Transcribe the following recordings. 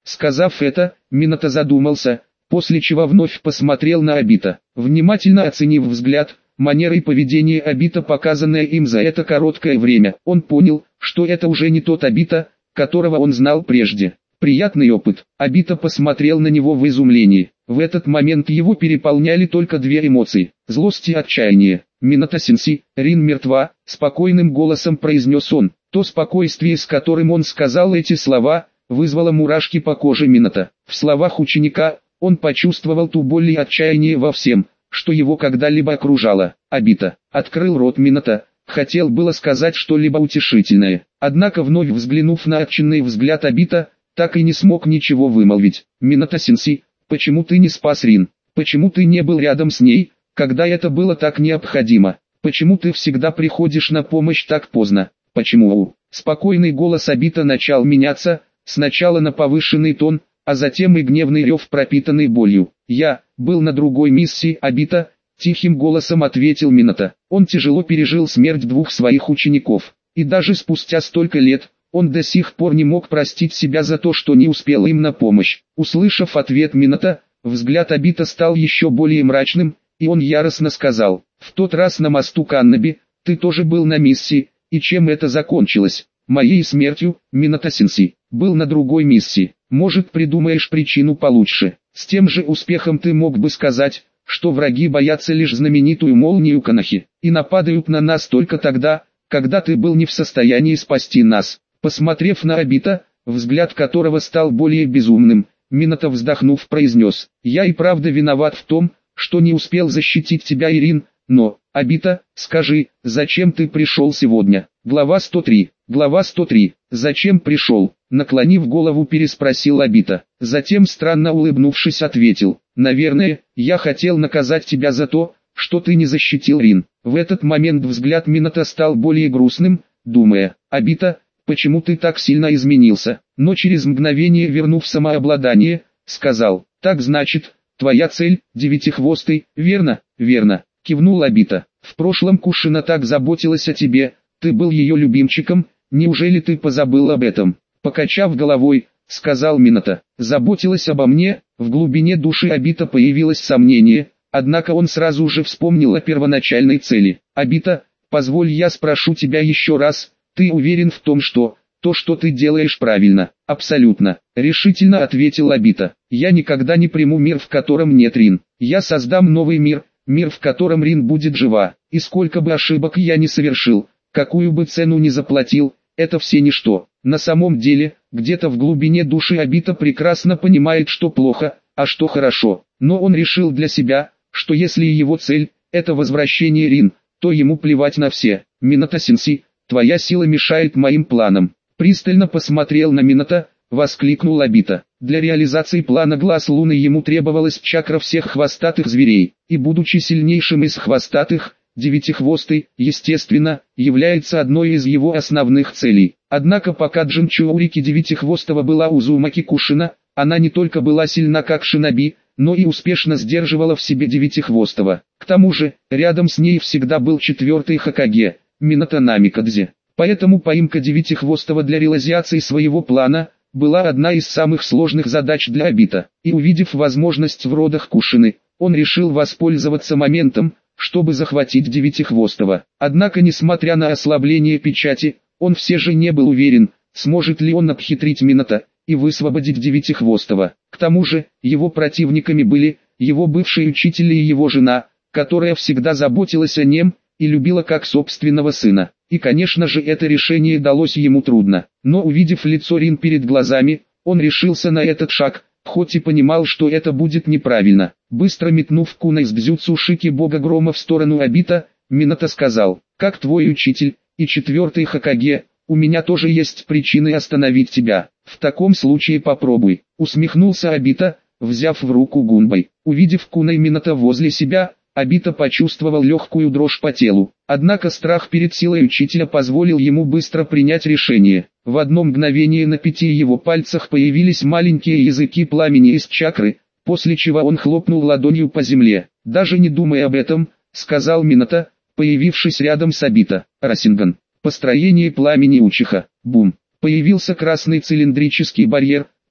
Сказав это, Минато задумался, после чего вновь посмотрел на Обита. Внимательно оценив взгляд, манеры и поведение Обита, показанное им за это короткое время, он понял, что это уже не тот Обита, которого он знал прежде. Приятный опыт. Обита посмотрел на него в изумлении. В этот момент его переполняли только две эмоции – злость и отчаяние. «Минато-сенси, Рин мертва», – спокойным голосом произнес он. То спокойствие, с которым он сказал эти слова, вызвало мурашки по коже Минато. В словах ученика он почувствовал ту боль и отчаяние во всем, что его когда-либо окружало. Обита открыл рот Минато, хотел было сказать что-либо утешительное, однако вновь взглянув на отчаянный взгляд Обита, так и не смог ничего вымолвить. «Минато-сенси, почему ты не спас Рин? Почему ты не был рядом с ней, когда это было так необходимо? Почему ты всегда приходишь на помощь так поздно? Почему?» Спокойный голос Обита начал меняться, сначала на повышенный тон, а затем и гневный рев, пропитанный болью. «Я был на другой миссии, Обита», — тихим голосом ответил Минато. Он тяжело пережил смерть двух своих учеников, и даже спустя столько лет, он до сих пор не мог простить себя за то, что не успел им на помощь. Услышав ответ Минато, взгляд Обита стал еще более мрачным, и он яростно сказал: «В тот раз на мосту Каннаби, ты тоже был на миссии, и чем это закончилось? Моей смертью, Минато-сенси. Был на другой миссии. Может, придумаешь причину получше? С тем же успехом ты мог бы сказать, что враги боятся лишь знаменитую молнию Канахи, и нападают на нас только тогда, когда ты был не в состоянии спасти нас». Посмотрев на Обита, взгляд которого стал более безумным, Минато, вздохнув, произнес: «Я и правда виноват в том, что не успел защитить тебя, Ирин, но, Обита, скажи, зачем ты пришел сегодня?» Глава 103. Глава 103. «Зачем пришел?» Наклонив голову, переспросил Обита. Затем, странно улыбнувшись, ответил: «Наверное, я хотел наказать тебя за то, что ты не защитил Рин». В этот момент взгляд Минато стал более грустным, думая: «Обита, почему ты так сильно изменился?» Но через мгновение, вернув самообладание, сказал: «Так значит, твоя цель – Девятихвостый, верно?» «Верно», – кивнул Обита. «В прошлом Кушина так заботилась о тебе, ты был ее любимчиком, неужели ты позабыл об этом?» Покачав головой, сказал Минато: «Заботилась обо мне». В глубине души Обита появилось сомнение, однако он сразу же вспомнил о первоначальной цели. «Обита, позволь я спрошу тебя еще раз, ты уверен в том, что то, что ты делаешь, правильно?» «Абсолютно», — решительно ответил Обита. «Я никогда не приму мир, в котором нет Рин. Я создам новый мир, мир, в котором Рин будет жива. И сколько бы ошибок я ни совершил, какую бы цену ни заплатил, это все ничто». На самом деле, где-то в глубине души Обита прекрасно понимает, что плохо, а что хорошо. Но он решил для себя, что если его цель – это возвращение Рин, то ему плевать на все. «Минато-сенси, твоя сила мешает моим планам». Пристально посмотрел на Минато, воскликнул Обита. Для реализации плана Глаз Луны ему требовалась чакра всех хвостатых зверей, и будучи сильнейшим из хвостатых, Девятихвостый, естественно, является одной из его основных целей. Однако пока Джинчуурики Девятихвостого была Узумаки Кушина, она не только была сильна как шиноби, но и успешно сдерживала в себе Девятихвостого. К тому же, рядом с ней всегда был четвертый Хокаге, Минато Намикадзе. Поэтому поимка Девятихвостого для реализации своего плана была одна из самых сложных задач для Обита. И увидев возможность в родах Кушины, он решил воспользоваться моментом, чтобы захватить Девятихвостого. Однако, несмотря на ослабление печати, он все же не был уверен, сможет ли он обхитрить Минато и высвободить Девятихвостого. К тому же, его противниками были его бывший учитель и его жена, которая всегда заботилась о нем и любила как собственного сына. И, конечно же, это решение далось ему трудно. Но увидев лицо Рин перед глазами, он решился на этот шаг, хоть и понимал, что это будет неправильно. Быстро метнув кунай с дзюцу Шики бога грома в сторону Обита, Минато сказал: «Как твой учитель и четвертый Хокаге, у меня тоже есть причины остановить тебя. В таком случае попробуй», — усмехнулся Обита, взяв в руку гунбай. Увидев кунай Минато возле себя, Обита почувствовал легкую дрожь по телу. Однако страх перед силой учителя позволил ему быстро принять решение. В одно мгновение на 5 его пальцах появились маленькие языки пламени из чакры, после чего он хлопнул ладонью по земле. «Даже не думай об этом», — сказал Минато, появившись рядом с Обита. «Расинган. Построение пламени Учиха. Бум». Появился красный цилиндрический барьер,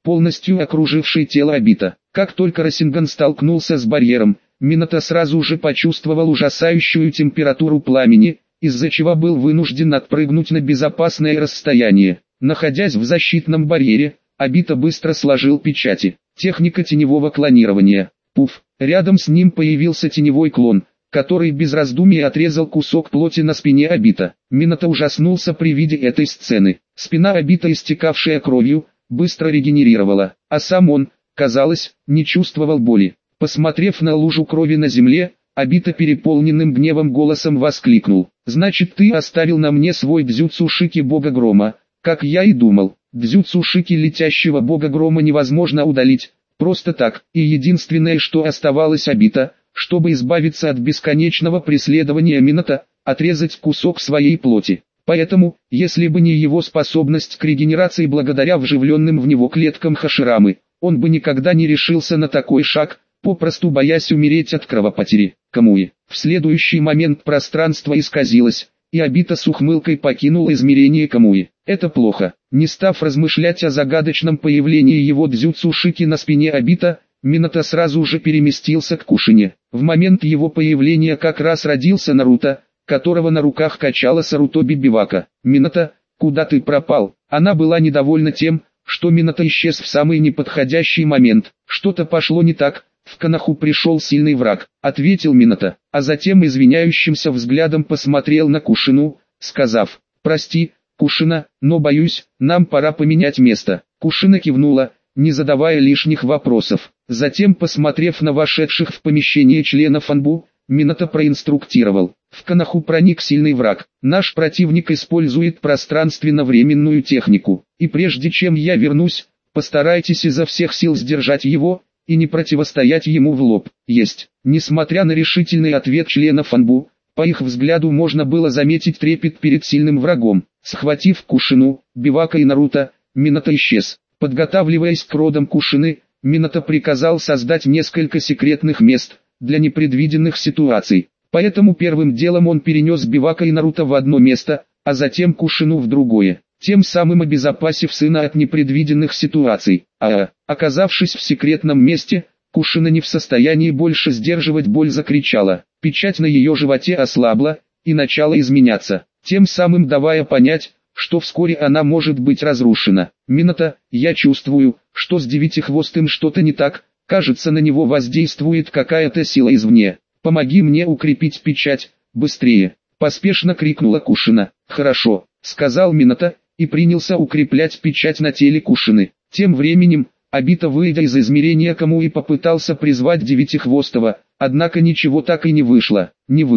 полностью окруживший тело Обита. Как только Рассинган столкнулся с барьером, Минато сразу же почувствовал ужасающую температуру пламени, из-за чего был вынужден отпрыгнуть на безопасное расстояние. Находясь в защитном барьере, Обита быстро сложил печати. Техника теневого клонирования. Пуф, рядом с ним появился теневой клон, который без раздумий отрезал кусок плоти на спине Обита. Минато ужаснулся при виде этой сцены. Спина Обита, истекавшая кровью, быстро регенерировала, а сам он, казалось, не чувствовал боли. Посмотрев на лужу крови на земле, Обита переполненным гневом голосом воскликнул: «Значит, ты оставил на мне свой дзюцу шики бога грома, как я и думал. Дзюцу шики летящего бога грома невозможно удалить просто так, и единственное, что оставалось Обита, чтобы избавиться от бесконечного преследования Минато, отрезать кусок своей плоти. Поэтому, если бы не его способность к регенерации благодаря вживленным в него клеткам Хаширамы, он бы никогда не решился на такой шаг, попросту боясь умереть от кровопотери. Камуи. В следующий момент пространство исказилось, и Обита с ухмылкой покинул измерение Камуи. Это плохо. Не став размышлять о загадочном появлении его дзюцу шики на спине Обита, Минато сразу же переместился к Кушине. В момент его появления как раз родился Наруто, которого на руках качала Сарутоби Бивака. «Минато, куда ты пропал?» Она была недовольна тем, что Минато исчез в самый неподходящий момент. «Что-то пошло не так, в Коноху пришел сильный враг», — ответил Минато, а затем извиняющимся взглядом посмотрел на Кушину, сказав: «Прости, Кушина, но боюсь, нам пора поменять место». Кушина кивнула, не задавая лишних вопросов. Затем, посмотрев на вошедших в помещение членов Анбу, Минато проинструктировал: «В Коноху проник сильный враг. Наш противник использует пространственно-временную технику, и прежде чем я вернусь, постарайтесь изо всех сил сдержать его и не противостоять ему в лоб». «Есть». Несмотря на решительный ответ членов Анбу, по их взгляду можно было заметить трепет перед сильным врагом. Схватив Кушину, Бивака и Наруто, Минато исчез. Подготавливаясь к родам Кушины, Минато приказал создать несколько секретных мест для непредвиденных ситуаций. Поэтому первым делом он перенес Бивака и Наруто в одно место, а затем Кушину в другое, тем самым обезопасив сына от непредвиденных ситуаций. Оказавшись в секретном месте, Кушина не в состоянии больше сдерживать боль, закричала. Печать на ее животе ослабла и начала изменяться, тем самым давая понять, что вскоре она может быть разрушена. «Минато, я чувствую, что с Девятихвостым что-то не так, кажется, на него воздействует какая-то сила извне. Помоги мне укрепить печать, быстрее!» Поспешно крикнула Кушина. «Хорошо», — сказал Минато, и принялся укреплять печать на теле Кушины. Тем временем, Обита, выйдя из измерения Камуи, попытался призвать Девятихвостого, однако ничего так и не вышло.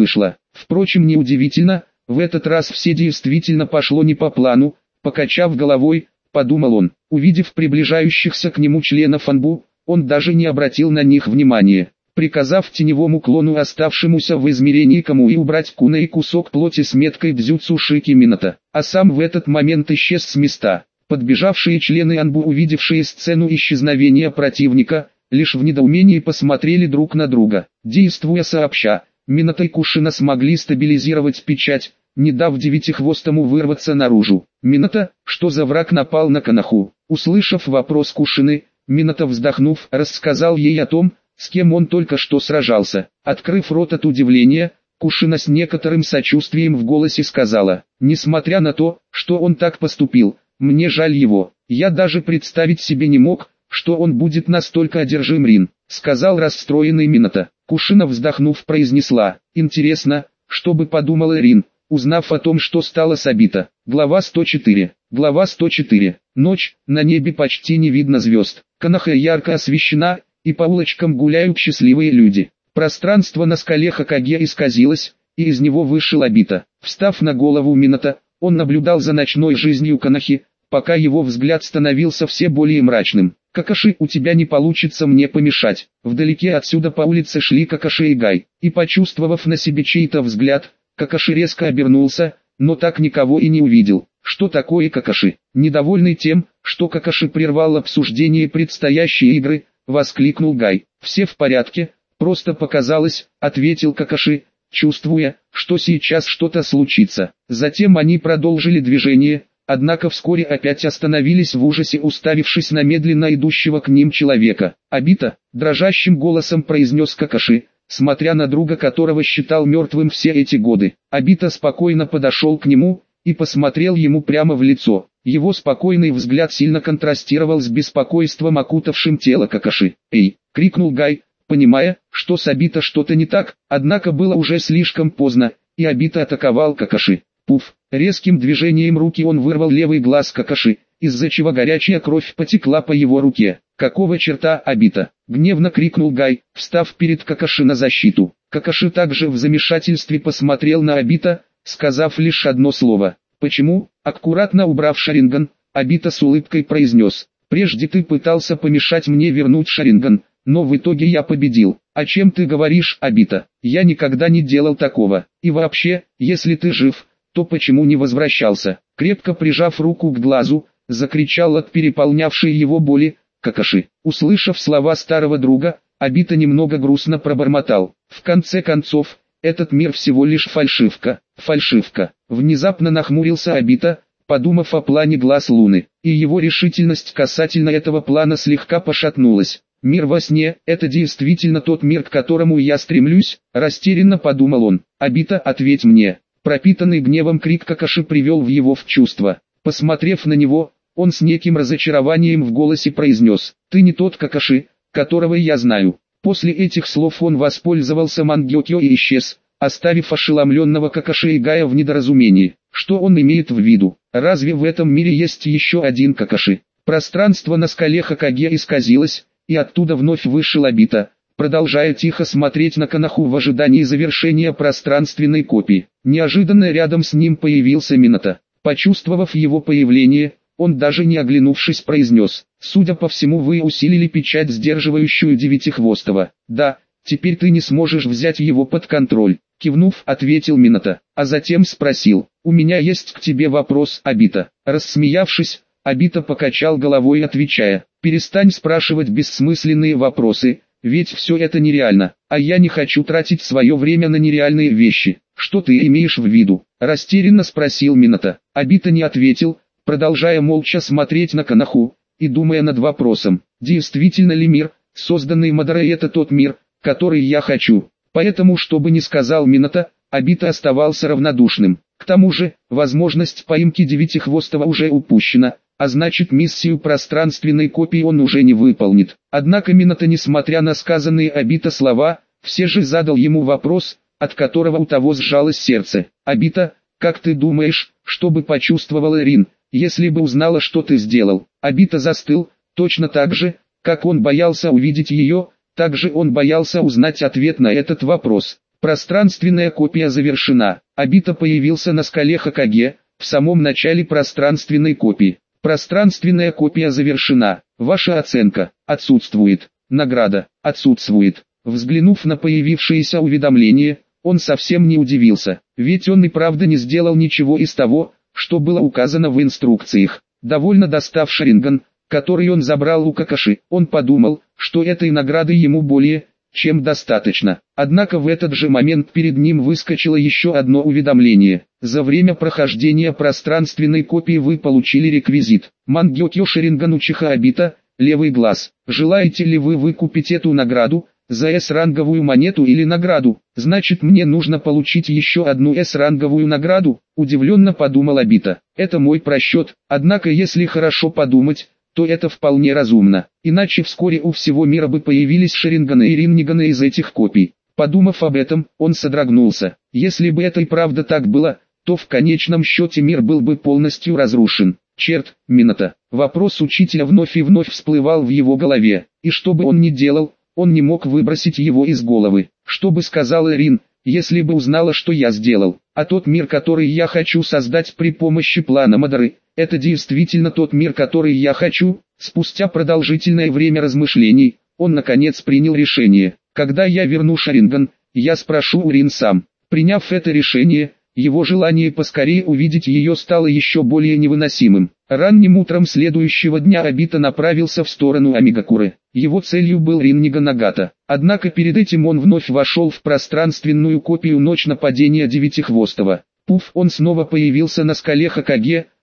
Впрочем, неудивительно, в этот раз все действительно пошло не по плану. Покачав головой, подумал он. Увидев приближающихся к нему членов Анбу, он даже не обратил на них внимания. Приказав теневому клону, оставшемуся в измерении Камуи, убрать куна и кусок плоти с меткой дзюцу шики Минато, а сам в этот момент исчез с места. Подбежавшие члены Анбу, увидевшие сцену исчезновения противника, лишь в недоумении посмотрели друг на друга. Действуя сообща, Минато и Кушина смогли стабилизировать печать, не дав Девятихвостому вырваться наружу. «Минато, что за враг напал на Коноху?» Услышав вопрос Кушины, Минато, вздохнув, рассказал ей о том, с кем он только что сражался. Открыв рот от удивления, Кушина с некоторым сочувствием в голосе сказала: «Несмотря на то, что он так поступил, мне жаль его. Я даже представить себе не мог, что он будет настолько одержим Рин», — сказал расстроенный Минато. Кушина, вздохнув, произнесла: «Интересно, что бы подумала Рин, узнав о том, что стало с Обита». Глава 104. Ночь, на небе почти не видно звезд. Коноха ярко освещена, и по улочкам гуляют счастливые люди. Пространство на скале Хокаге исказилось, и из него вышел Обита. Встав на голову Минато, он наблюдал за ночной жизнью Конохи, пока его взгляд становился все более мрачным. «Какаши, у тебя не получится мне помешать». Вдалеке отсюда по улице шли Какаши и Гай, и, почувствовав на себе чей-то взгляд, Какаши резко обернулся, но так никого и не увидел. «Что такое Какаши?» Недовольный тем, что Какаши прервал обсуждение предстоящей игры, воскликнул Гай. «Все в порядке, просто показалось», — ответил Какаши, чувствуя, что сейчас что-то случится. Затем они продолжили движение, однако вскоре опять остановились в ужасе, уставившись на медленно идущего к ним человека. «Обита», — дрожащим голосом произнес Какаши, смотря на друга, которого считал мертвым все эти годы. Обита спокойно подошел к нему и посмотрел ему прямо в лицо. Его спокойный взгляд сильно контрастировал с беспокойством, окутавшим тело Какаши. «Эй!» — крикнул Гай, понимая, что с Обита что-то не так, однако было уже слишком поздно, и Обита атаковал Какаши. Пуф! Резким движением руки он вырвал левый глаз Какаши, из-за чего горячая кровь потекла по его руке. «Какого черта, Обита?» — гневно крикнул Гай, встав перед Какаши на защиту. Какаши также в замешательстве посмотрел на Обита, сказав лишь одно слово. «Почему?» — аккуратно убрав Шаринган, Обита с улыбкой произнес. «Прежде ты пытался помешать мне вернуть Шаринган, но в итоге я победил». «О чем ты говоришь, Обита? Я никогда не делал такого. И вообще, если ты жив, то почему не возвращался?» Крепко прижав руку к глазу, закричал от переполнявшей его боли Какаши. Услышав слова старого друга, Обита немного грустно пробормотал. «В конце концов, этот мир всего лишь фальшивка». «Фальшивка». Внезапно нахмурился Обита, подумав о плане глаз Луны, и его решительность касательно этого плана слегка пошатнулась. «Мир во сне – это действительно тот мир, к которому я стремлюсь?» – растерянно подумал он. «Обита, ответь мне». Пропитанный гневом крик Какаши привел его в чувство. Посмотрев на него, он с неким разочарованием в голосе произнес: «Ты не тот Какаши, которого я знаю». После этих слов он воспользовался Мангёкё и исчез, оставив ошеломленного Какаши и Гая в недоразумении. Что он имеет в виду? Разве в этом мире есть еще один Какаши? Пространство на скале Хокаге исказилось, и оттуда вновь вышел Обита, продолжая тихо смотреть на Коноху в ожидании завершения пространственной копии. Неожиданно рядом с ним появился Минато. Почувствовав его появление, он даже не оглянувшись произнес: «Судя по всему, вы усилили печать, сдерживающую Девятихвостого». «Да, теперь ты не сможешь взять его под контроль», — кивнув, ответил Минато, а затем спросил: «У меня есть к тебе вопрос, Обита». Рассмеявшись, Обита покачал головой, отвечая: «Перестань спрашивать бессмысленные вопросы, ведь все это нереально, а я не хочу тратить свое время на нереальные вещи». «Что ты имеешь в виду?» — растерянно спросил Минато. Обита не ответил, продолжая молча смотреть на Коноху и думая над вопросом: действительно ли мир, созданный Мадорой, это тот мир, который я хочу? Поэтому, что бы ни сказал Минато, Обита оставался равнодушным. К тому же, возможность поимки Девятихвостого уже упущена, а значит, миссию пространственной копии он уже не выполнит. Однако Минато, несмотря на сказанные Обита слова, все же задал ему вопрос, от которого у того сжалось сердце. «Обита, как ты думаешь, что бы почувствовала Рин, если бы узнала, что ты сделал?» Обита застыл, точно так же, как он боялся увидеть ее, так же он боялся узнать ответ на этот вопрос. Пространственная копия завершена. Обита появился на скале Хокаге, в самом начале пространственной копии. Пространственная копия завершена. Ваша оценка отсутствует. Награда отсутствует. Взглянув на появившееся уведомление, он совсем не удивился, ведь он и правда не сделал ничего из того, что было указано в инструкциях. Довольно достав Шаринган, который он забрал у Какаши, он подумал, что этой награды ему более чем достаточно. Однако в этот же момент перед ним выскочило еще одно уведомление. За время прохождения пространственной копии вы получили реквизит. Мангёкё Шаринган Учиха Обита, левый глаз. Желаете ли вы выкупить эту награду за С-ранговую монету или награду? Значит, мне нужно получить еще одну С-ранговую награду? Удивленно подумал Обита. Это мой просчет, однако если хорошо подумать, то это вполне разумно. Иначе вскоре у всего мира бы появились Шаринганы и Ринганы из этих копий. Подумав об этом, он содрогнулся. Если бы это и правда так было, то в конечном счете мир был бы полностью разрушен. Черт, Минато. Вопрос учителя вновь и вновь всплывал в его голове. И что бы он ни делал, он не мог выбросить его из головы. Что бы сказала Рин, если бы узнала, что я сделал? А тот мир, который я хочу создать при помощи плана Мадоры, это действительно тот мир, который я хочу? Спустя продолжительное время размышлений, он наконец принял решение. Когда я верну Шаринган, я спрошу у Рин сам. Приняв это решение, его желание поскорее увидеть ее стало еще более невыносимым. Ранним утром следующего дня Обита направился в сторону Амигакуры. Его целью был Риннига Нагата. Однако перед этим он вновь вошел в пространственную копию Ночь нападения Девятихвостого. Пуф, он снова появился на скале Хокаге,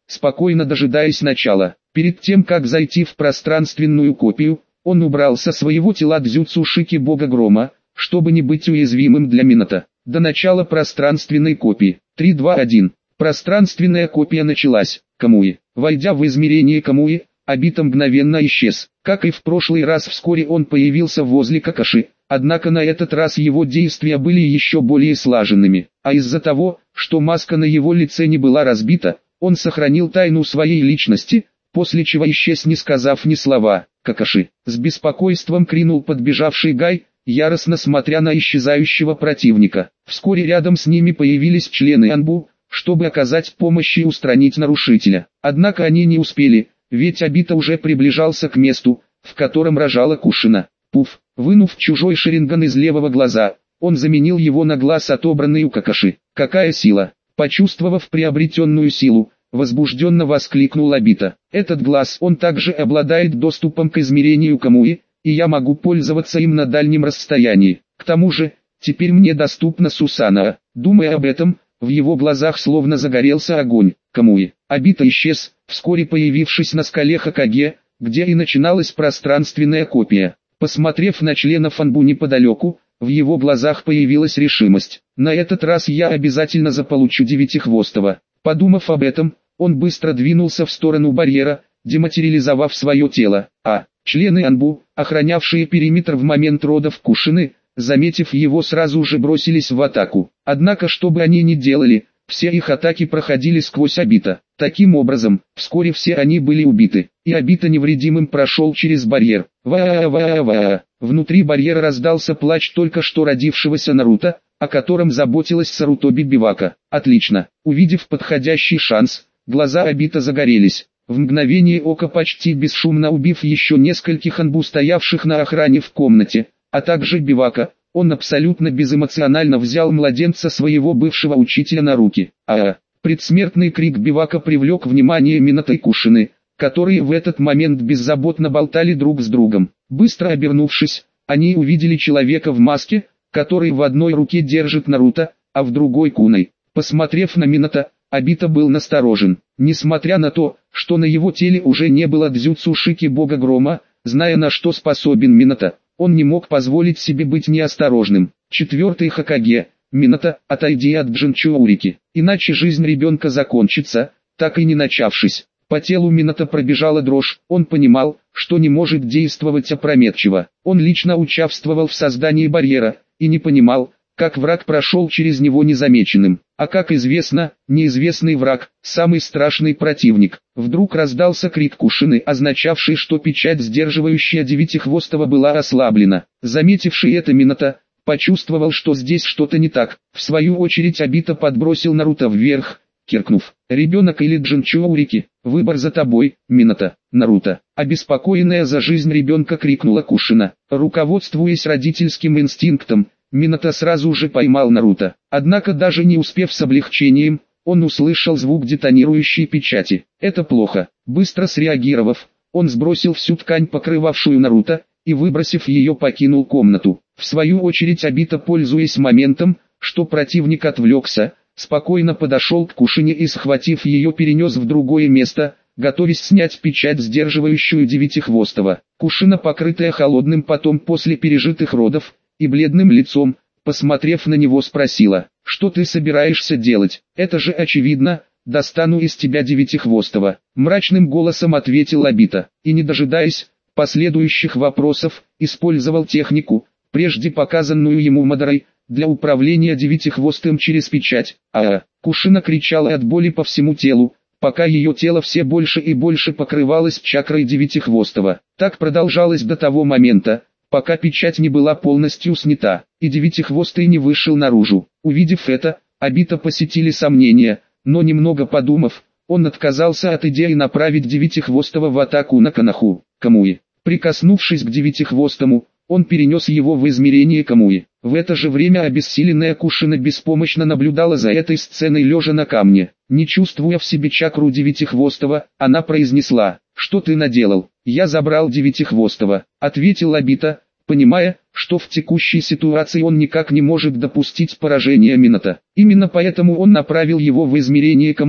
спокойно дожидаясь начала. Перед тем как зайти в пространственную копию, он убрал со своего тела дзюцу Шики бога грома, чтобы не быть уязвимым для Минато. До начала пространственной копии. 3, 2, 1. Пространственная копия началась. Камуи. Войдя в измерение Камуи, Обита мгновенно исчез. Как и в прошлый раз, вскоре он появился возле Какаши, однако на этот раз его действия были еще более слаженными. А из-за того, что маска на его лице не была разбита, он сохранил тайну своей личности, после чего исчез, не сказав ни слова. Какаши с беспокойством крикнул подбежавший Гай, яростно смотря на исчезающего противника. Вскоре рядом с ними появились члены Анбу, чтобы оказать помощь и устранить нарушителя. Однако они не успели, ведь Обита уже приближался к месту, в котором рожала Кушина. Пуф, вынув чужой шаринган из левого глаза, он заменил его на глаз, отобранный у Какаши. Какая сила! Почувствовав приобретенную силу, возбужденно воскликнул Обита. Этот глаз, он также обладает доступом к измерению Камуи, и я могу пользоваться им на дальнем расстоянии. К тому же, теперь мне доступна Сусана. Думая об этом, в его глазах словно загорелся огонь. Камуи. Обита исчез, вскоре появившись на скале Хокаге, где и начиналась пространственная копия. Посмотрев на членов Анбу неподалеку, в его глазах появилась решимость. На этот раз я обязательно заполучу Девятихвостого. Подумав об этом, он быстро двинулся в сторону барьера, дематериализовав свое тело. Члены Анбу, охранявшие периметр в момент родов Кушины, заметив его, сразу же бросились в атаку. Однако что бы они ни делали, все их атаки проходили сквозь Обита. Таким образом, вскоре все они были убиты, и Обита невредимым прошел через барьер. Ва-ва-ва-ва. Внутри барьера раздался плач только что родившегося Наруто, о котором заботилась Сарутоби Бивака. Отлично. Увидев подходящий шанс, глаза Обита загорелись. В мгновение ока, почти бесшумно убив еще нескольких Анбу, стоявших на охране в комнате, а также Бивака, он абсолютно безэмоционально взял младенца своего бывшего учителя на руки. Предсмертный крик Бивака привлек внимание Минато и Кушины, которые в этот момент беззаботно болтали друг с другом. Быстро обернувшись, они увидели человека в маске, который в одной руке держит Наруто, а в другой куной. Посмотрев на Минато, Обита был насторожен. Несмотря на то, что на его теле уже не было дзюцу Шики бога грома, зная, на что способен Минато, он не мог позволить себе быть неосторожным. Четвертый Хокаге. Минато, отойди от Джинчуурики, иначе жизнь ребенка закончится, так и не начавшись. По телу Минато пробежала дрожь, он понимал, что не может действовать опрометчиво. Он лично участвовал в создании барьера, и не понимал, как враг прошел через него незамеченным. А как известно, неизвестный враг – самый страшный противник. Вдруг раздался крик Кушины, означавший, что печать, сдерживающая Девятихвостого, была ослаблена. Заметивший это Минато почувствовал, что здесь что-то не так. В свою очередь Обита подбросил Наруто вверх, киркнув: «Ребенок или Джинчуурики, выбор за тобой, Минато». «Наруто». Обеспокоенная за жизнь ребенка, крикнула Кушина. Руководствуясь родительским инстинктом, Минато сразу же поймал Наруто. Однако даже не успев с облегчением, он услышал звук детонирующей печати. Это плохо. Быстро среагировав, он сбросил всю ткань, покрывавшую Наруто, и, выбросив ее, покинул комнату. В свою очередь Обита, пользуясь моментом, что противник отвлекся, спокойно подошел к Кушине и, схватив ее, перенес в другое место, готовясь снять печать, сдерживающую Девятихвостого. Кушина, покрытая холодным потом после пережитых родов, и бледным лицом, посмотрев на него, спросила: «Что ты собираешься делать? Это же очевидно, достану из тебя Девятихвостого». Мрачным голосом ответил Обита, и, не дожидаясь последующих вопросов, использовал технику, прежде показанную ему Мадорой, для управления Девятихвостым через печать. Кушина кричала от боли по всему телу, пока ее тело все больше и больше покрывалось чакрой Девятихвостого. Так продолжалось до того момента, пока печать не была полностью снята, и Девятихвостый не вышел наружу. Увидев это, Обита посетили сомнения, но немного подумав, он отказался от идеи направить Девятихвостого в атаку на Канаху. Камуи. Прикоснувшись к Девятихвостому, он перенес его в измерение Камуи. В это же время обессиленная Кушина беспомощно наблюдала за этой сценой, лежа на камне. Не чувствуя в себе чакру Девятихвостого, она произнесла: «Что ты наделал?» «Я забрал Девятихвостого», — ответил Обита, понимая, что в текущей ситуации он никак не может допустить поражения Минато. Именно поэтому он направил его в измерение Камуи,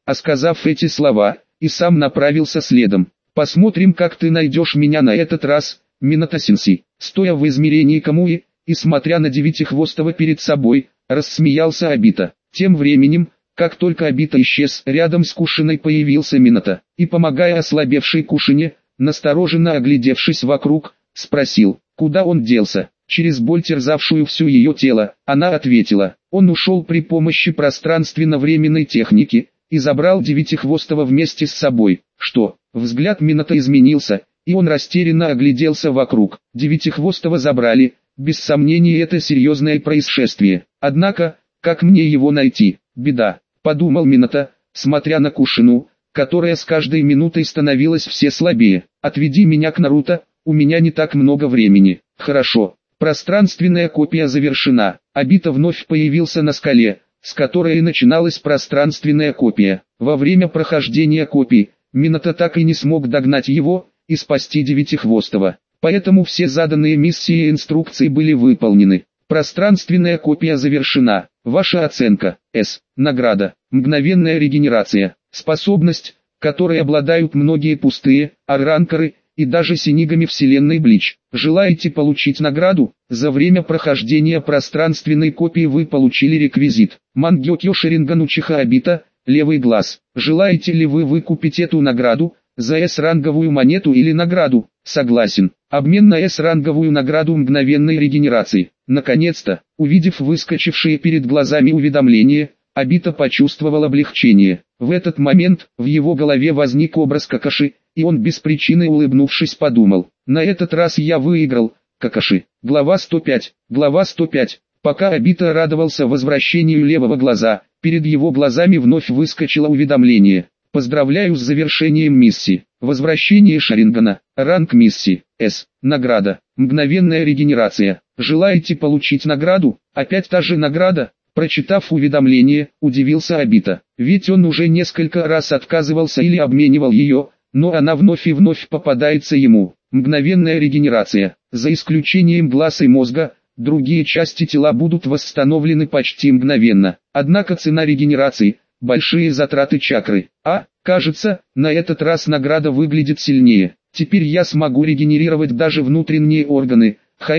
А сказав эти слова, и сам направился следом. «Посмотрим, как ты найдешь меня на этот раз, Минато-сенсей». Стоя в измерении Камуи, и смотря на Девятихвостого перед собой, рассмеялся Обито. Тем временем, как только Обито исчез, рядом с Кушиной появился Минато, и, помогая ослабевшей Кушине, настороженно оглядевшись вокруг, спросил, куда он делся. Через боль, терзавшую все ее тело, она ответила, он ушел при помощи пространственно-временной техники, и забрал Девятихвостого вместе с собой. Что? Взгляд Минато изменился, и он растерянно огляделся вокруг. Девятихвостого забрали, без сомнений это серьезное происшествие. Однако, как мне его найти? Беда, подумал Минато, смотря на Кушину, которая с каждой минутой становилась все слабее. Отведи меня к Наруто, у меня не так много времени. Хорошо. Пространственная копия завершена. Обито вновь появился на скале, с которой и начиналась пространственная копия. Во время прохождения копии, Минато так и не смог догнать его и спасти Девятихвостого. Поэтому все заданные миссии и инструкции были выполнены. Пространственная копия завершена. Ваша оценка. С. Награда. Мгновенная регенерация. Способность, которой обладают многие пустые, арранкеры, и даже синигами вселенной Блич. Желаете получить награду? За время прохождения пространственной копии вы получили реквизит. Мангёкё Шаринген Учиха Обито, левый глаз. Желаете ли вы выкупить эту награду, за С-ранговую монету или награду? Согласен. Обмен на С-ранговую награду мгновенной регенерации. Наконец-то, увидев выскочившие перед глазами уведомления, Обито почувствовал облегчение. В этот момент, в его голове возник образ Какаши, и он без причины улыбнувшись подумал, на этот раз я выиграл, Какаши. Глава 105. Глава 105. Пока Обито радовался возвращению левого глаза, перед его глазами вновь выскочило уведомление. Поздравляю с завершением миссии. Возвращение Шарингена. Ранг миссии. С. Награда. Мгновенная регенерация. Желаете получить награду? Опять та же награда? Прочитав уведомление, удивился Обито. Ведь он уже несколько раз отказывался или обменивал ее, но она вновь и вновь попадается ему. Мгновенная регенерация. За исключением глаз и мозга, другие части тела будут восстановлены почти мгновенно. Однако цена регенерации – большие затраты чакры. Кажется, на этот раз награда выглядит сильнее. Теперь я смогу регенерировать даже внутренние органы.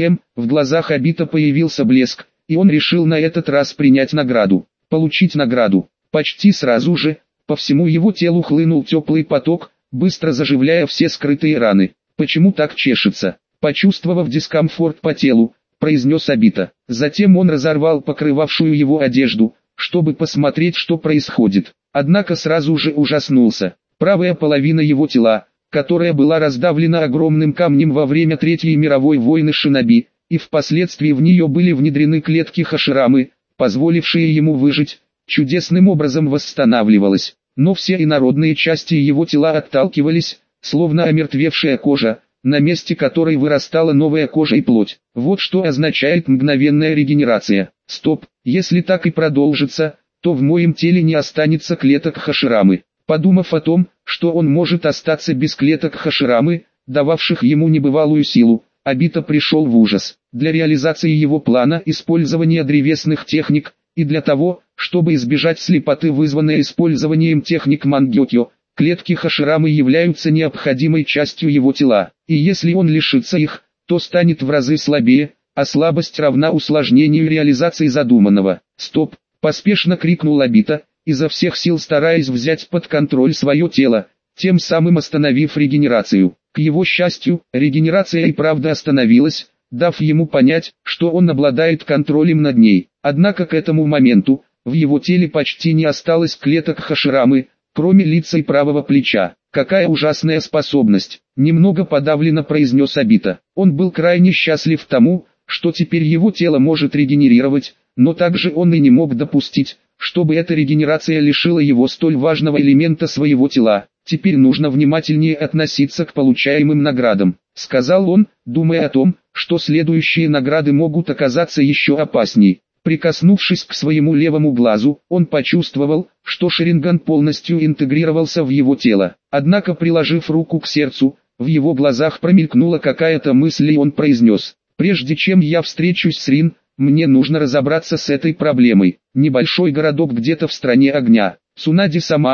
В глазах Обито появился блеск, и он решил на этот раз принять награду. Получить награду. Почти сразу же, по всему его телу хлынул теплый поток, быстро заживляя все скрытые раны. Почему так чешется? Почувствовав дискомфорт по телу, произнес Обито. Затем он разорвал покрывавшую его одежду, чтобы посмотреть, что происходит. Однако сразу же ужаснулся. Правая половина его тела, которая была раздавлена огромным камнем во время Третьей мировой войны шиноби, и впоследствии в нее были внедрены клетки Хаширамы, позволившие ему выжить, чудесным образом восстанавливалась. Но все инородные части его тела отталкивались, словно омертвевшая кожа, на месте которой вырастала новая кожа и плоть. Вот что означает мгновенная регенерация. Стоп, если так и продолжится, то в моем теле не останется клеток Хаширамы. Подумав о том, что он может остаться без клеток Хаширамы, дававших ему небывалую силу, Обито пришел в ужас. Для реализации его плана использования древесных техник, и для того, чтобы избежать слепоты, вызванной использованием техник Мангёкё, клетки Хаширамы являются необходимой частью его тела, и если он лишится их, то станет в разы слабее, а слабость равна усложнению реализации задуманного. «Стоп!» – поспешно крикнул Обито, изо всех сил стараясь взять под контроль свое тело, тем самым остановив регенерацию. К его счастью, регенерация и правда остановилась, дав ему понять, что он обладает контролем над ней. Однако к этому моменту, в его теле почти не осталось клеток Хаширамы, кроме лица и правого плеча. Какая ужасная способность! Немного подавленно произнес Обито. Он был крайне счастлив тому, что теперь его тело может регенерировать, но также он и не мог допустить, чтобы эта регенерация лишила его столь важного элемента своего тела. Теперь нужно внимательнее относиться к получаемым наградам, сказал он, думая о том, что следующие награды могут оказаться еще опасней. Прикоснувшись к своему левому глазу, он почувствовал, что Шаринган полностью интегрировался в его тело. Однако, приложив руку к сердцу, в его глазах промелькнула какая-то мысль, и он произнес: «Прежде чем я встречусь с Рин, мне нужно разобраться с этой проблемой». Небольшой городок где-то в стране огня. Цунади сама,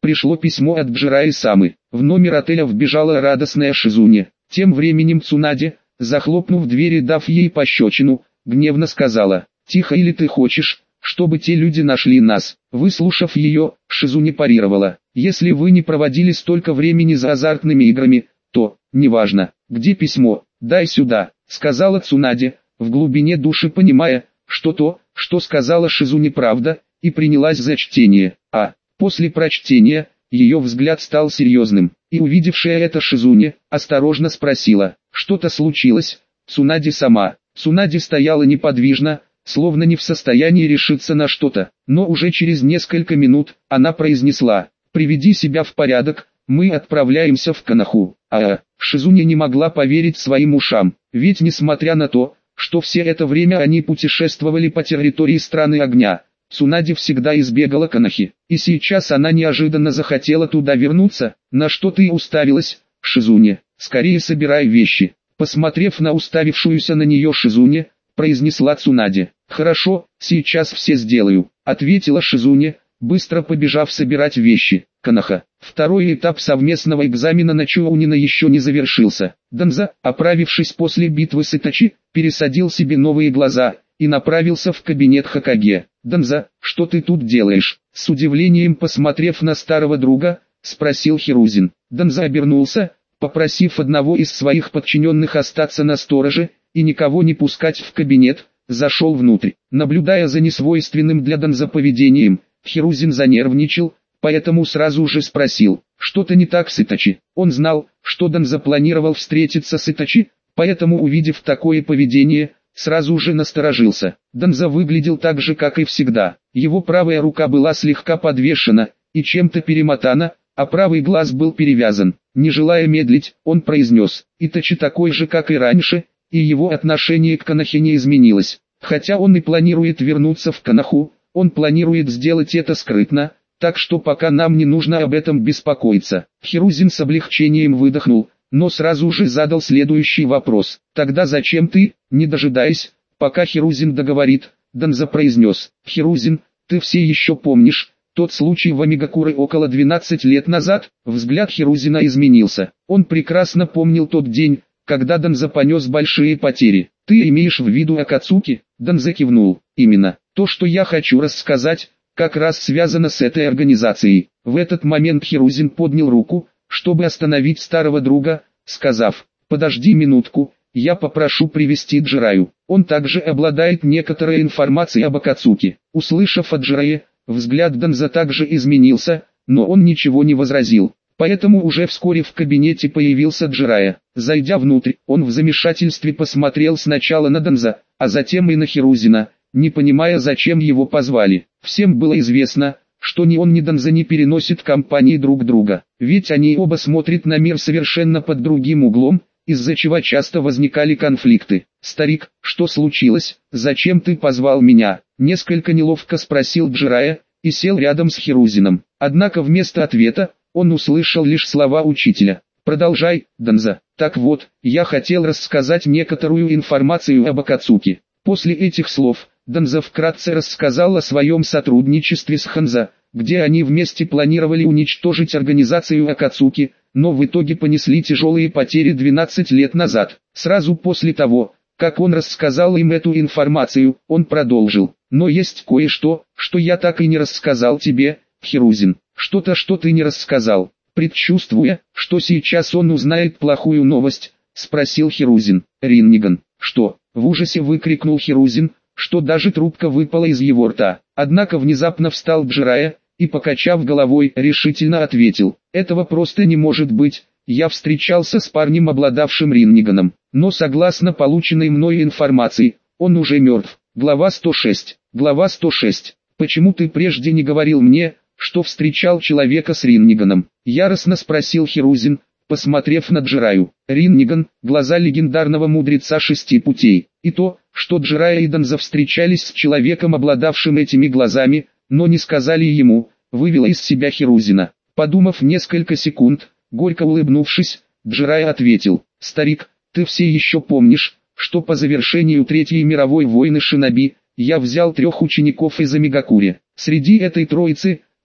пришло письмо от Джираи-самы. В номер отеля вбежала радостная Шизуне. Тем временем Цунаде, захлопнув дверь и дав ей пощечину, гневно сказала: «Тихо, или ты хочешь, чтобы те люди нашли нас?» Выслушав ее, Шизуне парировала: «Если вы не проводили столько времени за азартными играми, то, неважно, где письмо, дай сюда», сказала Цунаде, в глубине души понимая, что то, что сказала Шизуне, правда, и принялась за чтение. После прочтения, ее взгляд стал серьезным, и увидевшая это Шизуне, осторожно спросила: «Что-то случилось?» Цунаде-сама. Цунаде стояла неподвижно, словно не в состоянии решиться на что-то, но уже через несколько минут, она произнесла: «Приведи себя в порядок, мы отправляемся в Коноху». Шизуне не могла поверить своим ушам, ведь несмотря на то, что все это время они путешествовали по территории страны огня, Цунаде всегда избегала Конохи, и сейчас она неожиданно захотела туда вернуться. «На что ты уставилась, Шизуне? Скорее собирай вещи». Посмотрев на уставившуюся на нее Шизуне, произнесла Цунаде. «Хорошо, сейчас все сделаю», ответила Шизуне, быстро побежав собирать вещи. Коноха. Второй этап совместного экзамена на Чоунина еще не завершился. Данза, оправившись после битвы с Итачи, пересадил себе новые глаза и направился в кабинет Хокаге. «Данза, что ты тут делаешь?» С удивлением посмотрев на старого друга, спросил Хирузин. Данза обернулся, попросив одного из своих подчиненных остаться на стороже и никого не пускать в кабинет, зашел внутрь. Наблюдая за несвойственным для Данза поведением, Хирузин занервничал, поэтому сразу же спросил: «Что-то не так с Итачи?» Он знал, что Данза планировал встретиться с Итачи, поэтому, увидев такое поведение, сразу же насторожился. Данза выглядел так же, как и всегда. Его правая рука была слегка подвешена и чем-то перемотана, а правый глаз был перевязан. Не желая медлить, он произнес: «Итачи такой же, как и раньше», и его отношение к Конохе не изменилось. Хотя он и планирует вернуться в Коноху, он планирует сделать это скрытно, так что пока нам не нужно об этом беспокоиться». Хирузин с облегчением выдохнул, но сразу же задал следующий вопрос: «Тогда зачем ты?» Не дожидаясь, пока Хирузин договорит, Данза произнес: «Хирузин, ты все еще помнишь тот случай в Амигакуре около 12 лет назад?» Взгляд Хирузина изменился. Он прекрасно помнил тот день, когда Данза понес большие потери. «Ты имеешь в виду Акацуки?» Данза кивнул. «Именно. То, что я хочу рассказать, как раз связано с этой организацией». В этот момент Хирузин поднял руку, чтобы остановить старого друга, сказав: «Подожди минутку, я попрошу привести Джираю. Он также обладает некоторой информацией об Акацуки». Услышав о Джирае, взгляд Данза также изменился, но он ничего не возразил. Поэтому уже вскоре в кабинете появился Джирая. Зайдя внутрь, он в замешательстве посмотрел сначала на Данза, а затем и на Хирузина, не понимая, зачем его позвали. Всем было известно, что ни он, ни Данза не переносят компании друг друга, ведь они оба смотрят на мир совершенно под другим углом, из-за чего часто возникали конфликты. «Старик, что случилось? Зачем ты позвал меня?» Несколько неловко спросил Джирая, и сел рядом с Хирузином. Однако вместо ответа, он услышал лишь слова учителя. «Продолжай, Данза». «Так вот, я хотел рассказать некоторую информацию об Акацуки». После этих слов, Данза вкратце рассказал о своем сотрудничестве с Ханза, где они вместе планировали уничтожить организацию Акацуки, но в итоге понесли тяжелые потери 12 лет назад. Сразу после того, как он рассказал им эту информацию, он продолжил: «Но есть кое-что, что я так и не рассказал тебе, Хирузин. Что-то, что ты не рассказал». Предчувствуя, что сейчас он узнает плохую новость, спросил Хирузин. «Ринниган, что?» — в ужасе выкрикнул Хирузин, что даже трубка выпала из его рта. Однако внезапно встал Джирая и, покачав головой, решительно ответил: «Этого просто не может быть. Я встречался с парнем, обладавшим Ринниганом, но согласно полученной мной информации, он уже мертв». Глава 106. Глава 106. «Почему ты прежде не говорил мне, что встречал человека с Ринниганом?» — яростно спросил Хирузин, посмотрев на Джираю. Ринниган, глаза легендарного мудреца 6 путей. И то, что Джирая и Данза встречались с человеком, обладавшим этими глазами, но не сказали ему, вывело из себя Хирузина. Подумав несколько секунд, горько улыбнувшись, Джирая ответил: «Старик, ты все еще помнишь, что по завершению Третьей мировой войны Шиноби, я взял 3 учеников из Амигакури. Среди этой троицы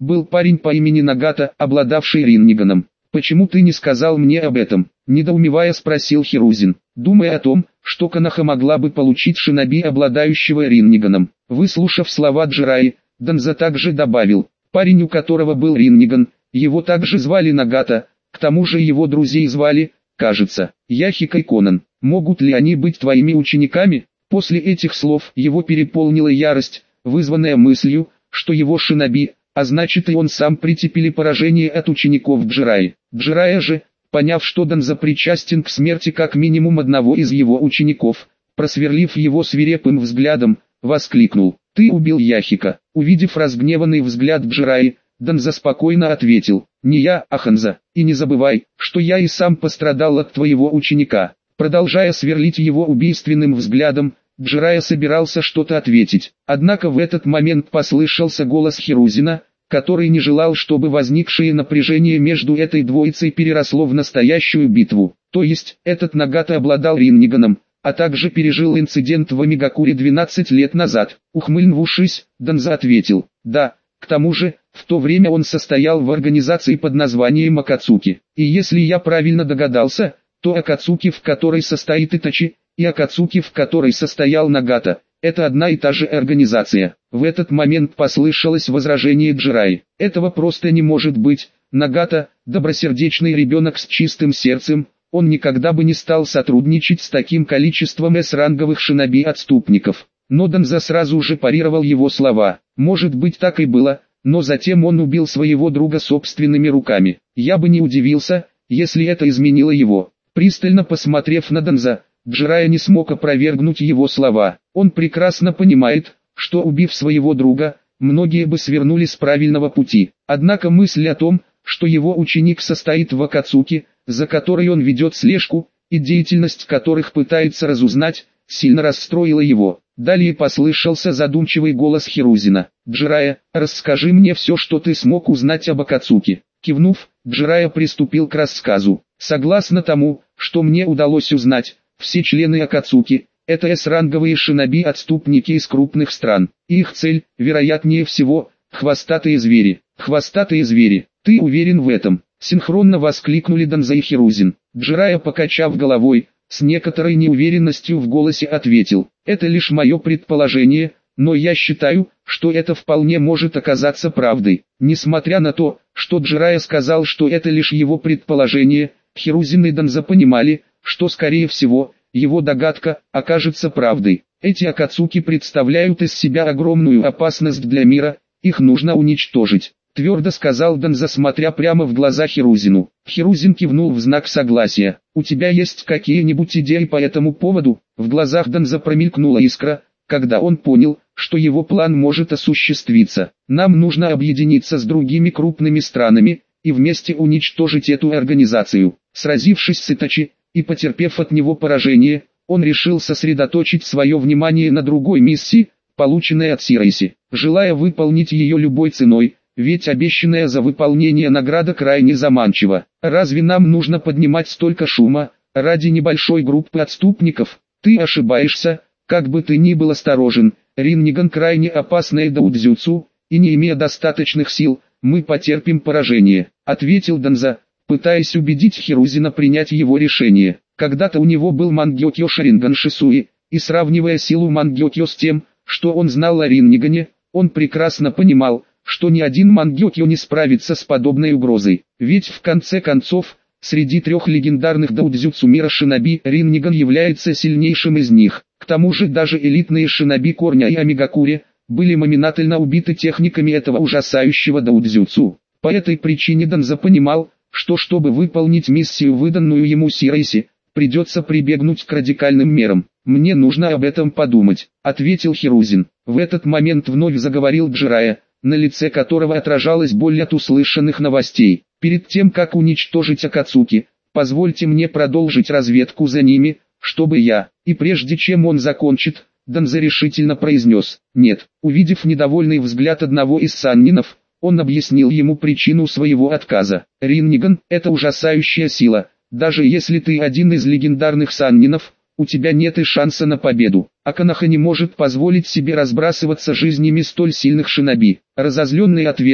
был парень по имени Нагата, обладавший Ринниганом. «Почему ты не сказал мне об этом?» – недоумевая спросил Хирузин, думая о том, что Коноха могла бы получить шиноби, обладающего Ринниганом. Выслушав слова Джираи, Данза также добавил: «Парень, у которого был Ринниган, его также звали Нагата, к тому же его друзей звали, кажется, Яхика и Конан. Могут ли они быть твоими учениками?» После этих слов его переполнила ярость, вызванная мыслью, что его шиноби, а значит и он сам, претерпели поражение от учеников Джираи. Джирая же, поняв, что Данза причастен к смерти как минимум одного из его учеников, просверлив его свирепым взглядом, воскликнул: «Ты убил Яхика». Увидев разгневанный взгляд Джираи, Данза спокойно ответил: «Не я, а Ханза, и не забывай, что я и сам пострадал от твоего ученика». Продолжая сверлить его убийственным взглядом, Джирая собирался что-то ответить, однако в этот момент послышался голос Хирузина, который не желал, чтобы возникшее напряжение между этой двоицей переросло в настоящую битву. То есть, этот Нагата обладал Ринниганом, а также пережил инцидент в Амигакуре 12 лет назад. Ухмыльнувшись, Данза ответил: «Да, к тому же, в то время он состоял в организации под названием Акацуки. И если я правильно догадался, то Акацуки, в которой состоит Итачи, и Акацуки, в которой состоял Нагата, это одна и та же организация». В этот момент послышалось возражение Джираи: «Этого просто не может быть. Нагата – добросердечный ребенок с чистым сердцем, он никогда бы не стал сотрудничать с таким количеством С-ранговых шиноби-отступников». Но Данза сразу же парировал его слова: «Может быть, так и было, но затем он убил своего друга собственными руками. Я бы не удивился, если это изменило его». Пристально посмотрев на Данза, Джирая не смог опровергнуть его слова. Он прекрасно понимает, что, убив своего друга, многие бы свернули с правильного пути. Однако мысль о том, что его ученик состоит в Акацуки, за которой он ведет слежку, и деятельность которых пытается разузнать, сильно расстроила его. Далее послышался задумчивый голос Хирузина: «Джирая, расскажи мне все, что ты смог узнать об Акацуки». Кивнув, Джирая приступил к рассказу. «Согласно тому, что мне удалось узнать, все члены Акацуки – это С-ранговые шиноби-отступники из крупных стран, и их цель, вероятнее всего, хвостатые звери». «Хвостатые звери, ты уверен в этом?» – синхронно воскликнули Данза и Хирузин. Джирая, покачав головой, с некоторой неуверенностью в голосе ответил: «Это лишь мое предположение, но я считаю, что это вполне может оказаться правдой». Несмотря на то, что Джирая сказал, что это лишь его предположение, Хирузин и Данза понимали, что скорее всего, его догадка окажется правдой. Эти Акацуки представляют из себя огромную опасность для мира, их нужно уничтожить, твердо сказал Данза, смотря прямо в глаза Хирузину. Хирузин кивнул в знак согласия. «У тебя есть какие-нибудь идеи по этому поводу?» В глазах Данза промелькнула искра, когда он понял, что его план может осуществиться. «Нам нужно объединиться с другими крупными странами и вместе уничтожить эту организацию». Сразившись с Итачи и потерпев от него поражение, он решил сосредоточить свое внимание на другой миссии, полученной от Сирайси, желая выполнить ее любой ценой, ведь обещанная за выполнение награда крайне заманчива. «Разве нам нужно поднимать столько шума ради небольшой группы отступников?» «Ты ошибаешься, как бы ты ни был осторожен, Ринниган крайне опасная даудзюцу, и не имея достаточных сил, мы потерпим поражение», ответил Данза, пытаясь убедить Хирузина принять его решение. Когда-то у него был Мангёкё Шаринган Шисуи, и сравнивая силу Мангёкё с тем, что он знал о Риннигане, он прекрасно понимал, что ни один Мангёкё не справится с подобной угрозой. Ведь в конце концов, среди трех легендарных даудзюцу мира шиноби Ринниган является сильнейшим из них. К тому же даже элитные шиноби Корня и Амигакуре были моментально убиты техниками этого ужасающего даудзюцу. По этой причине Данза понимал, что чтобы выполнить миссию, выданную ему Сирайси, придется прибегнуть к радикальным мерам. «Мне нужно об этом подумать», — ответил Хирузин. В этот момент вновь заговорил Джирая, на лице которого отражалась боль от услышанных новостей. «Перед тем, как уничтожить Акацуки, позвольте мне продолжить разведку за ними, чтобы я...» И прежде чем он закончит, Данза решительно произнес: «Нет». Увидев недовольный взгляд одного из саннинов, он объяснил ему причину своего отказа. «Ринниган – это ужасающая сила. Даже если ты один из легендарных саннинов, у тебя нет и шанса на победу. А Коноха не может позволить себе разбрасываться жизнями столь сильных шиноби». Разозленный ответом,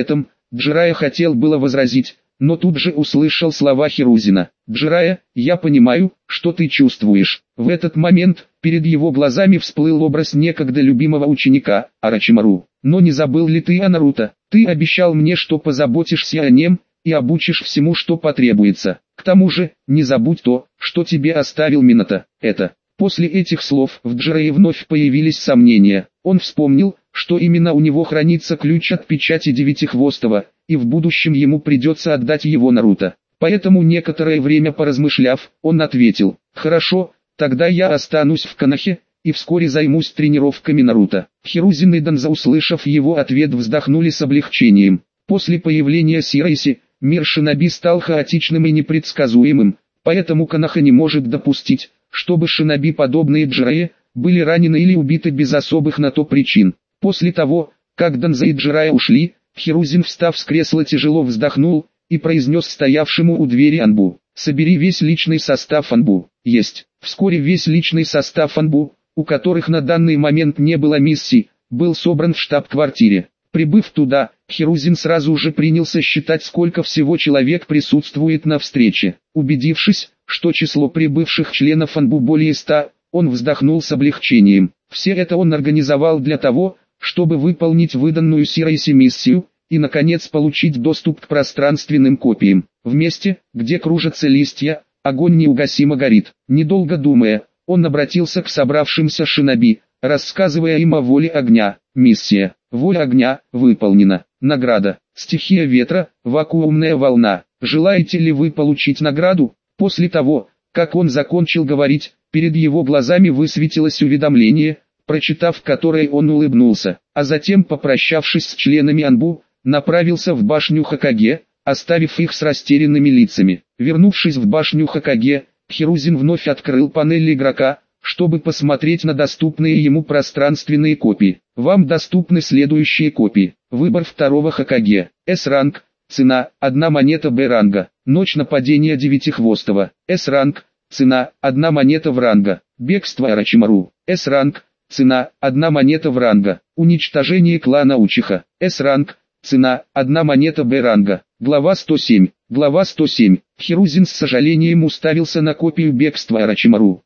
Джирайя хотел было возразить, но тут же услышал слова Хирузина. «Джирайя, я понимаю, что ты чувствуешь». В этот момент, перед его глазами всплыл образ некогда любимого ученика, Орочимару. «Но не забыл ли ты о Наруто? Ты обещал мне, что позаботишься о нем, и обучишь всему, что потребуется. К тому же, не забудь то, что тебе оставил Минато». После этих слов в Джирайе вновь появились сомнения. Он вспомнил, что именно у него хранится ключ от печати Девятихвостого, и в будущем ему придется отдать его Наруто. Поэтому некоторое время поразмышляв, он ответил: «Хорошо, тогда я останусь в Конохе, и вскоре займусь тренировками Наруто». Хирузин и Данза, услышав его ответ, вздохнули с облегчением. После появления Сирайси, мир шиноби стал хаотичным и непредсказуемым, поэтому Коноха не может допустить, чтобы шиноби, подобные Джирайе, были ранены или убиты без особых на то причин. После того, как Данза и Джирайя ушли, Хирузин, встав с кресла, тяжело вздохнул и произнес стоявшему у двери Анбу: «Собери весь личный состав Анбу». «Есть». Вскоре весь личный состав Анбу, у которых на данный момент не было миссий, был собран в штаб-квартире. Прибыв туда, Хирузин сразу же принялся считать, сколько всего человек присутствует на встрече. Убедившись, что число прибывших членов Анбу более 100, он вздохнул с облегчением. Все это он организовал для того, чтобы выполнить выданную Сирайси миссию, и наконец получить доступ к пространственным копиям. В месте, где кружатся листья, огонь неугасимо горит. Недолго думая, он обратился к собравшимся шиноби, рассказывая им о воле огня. Миссия «Воля огня» выполнена. Награда: стихия ветра, вакуумная волна. Желаете ли вы получить награду? После того, как он закончил говорить, перед его глазами высветилось уведомление, прочитав которое он улыбнулся, а затем, попрощавшись с членами Анбу, направился в башню Хокаге, оставив их с растерянными лицами. Вернувшись в башню Хокаге, Хирузин вновь открыл панель игрока, чтобы посмотреть на доступные ему пространственные копии. Вам доступны следующие копии. Выбор второго Хокаге. С-ранг. Цена – 1 монета Б-ранга. Ночь нападения Девятихвостого. С-ранг. Цена – 1 монета в ранга. Бегство Орочимару. С-ранг. Цена – 1 монета в ранга. Уничтожение клана Учиха. С-ранг. Цена – 1 монета Б-ранга. Глава 107. Глава 107. Хирузин с сожалением уставился на копию бегства Орочимару.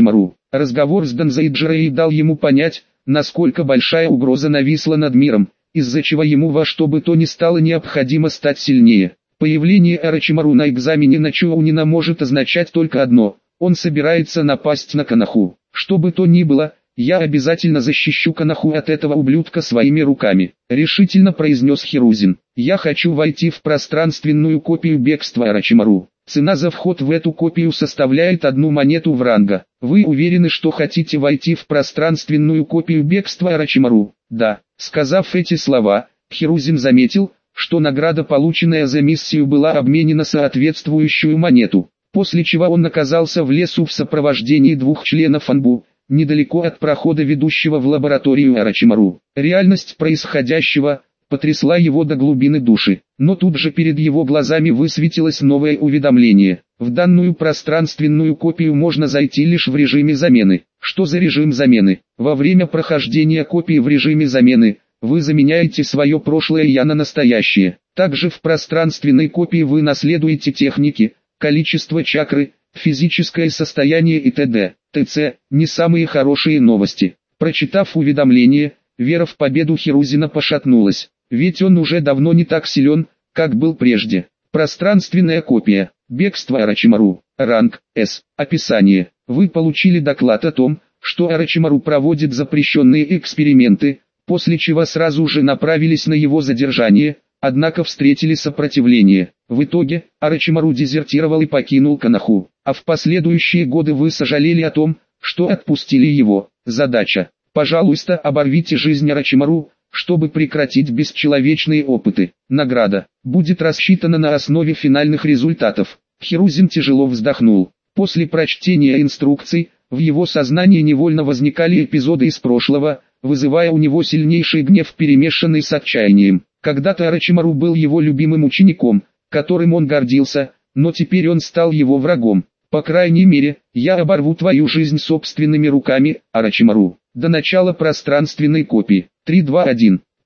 Разговор с Данза и Джирайей дал ему понять, насколько большая угроза нависла над миром, из-за чего ему во что бы то ни стало необходимо стать сильнее. Появление Орочимару на экзамене на Чоунина может означать только одно: он собирается напасть на Коноху. Что бы то ни было, я обязательно защищу Коноху от этого ублюдка своими руками, решительно произнес Хирузин. Я хочу войти в пространственную копию бегства Орочимару. Цена за вход в эту копию составляет 1 монету в ранга. Вы уверены, что хотите войти в пространственную копию бегства Орочимару? Да. Сказав эти слова, Хирузин заметил, что награда, полученная за миссию, была обменена соответствующую монету, после чего он оказался в лесу в сопровождении 2 членов Анбу, недалеко от прохода, ведущего в лабораторию Орочимару. Реальность происходящего потрясла его до глубины души, но тут же перед его глазами высветилось новое уведомление. В данную пространственную копию можно зайти лишь в режиме замены. Что за режим замены? Во время прохождения копии в режиме замены, вы заменяете свое прошлое «я» на настоящее. Также в пространственной копии вы наследуете техники, количество чакры, физическое состояние и т.д. т.ц. Не самые хорошие новости. Прочитав уведомление, вера в победу Хирузина пошатнулась, ведь он уже давно не так силен, как был прежде. Пространственная копия. Бегство Орочимару. Ранг С. Описание. Вы получили доклад о том, что Орочимару проводит запрещенные эксперименты, после чего сразу же направились на его задержание, однако встретили сопротивление. В итоге, Орочимару дезертировал и покинул Коноху, а в последующие годы вы сожалели о том, что отпустили его. Задача: пожалуйста, оборвите жизнь Орочимару, чтобы прекратить бесчеловечные опыты. Награда будет рассчитана на основе финальных результатов. Хирузин тяжело вздохнул. После прочтения инструкций, в его сознании невольно возникали эпизоды из прошлого, вызывая у него сильнейший гнев, перемешанный с отчаянием. Когда-то Орочимару был его любимым учеником, которым он гордился, но теперь он стал его врагом. По крайней мере, я оборву твою жизнь собственными руками, Орочимару. До начала пространственной копии. 3-2-1.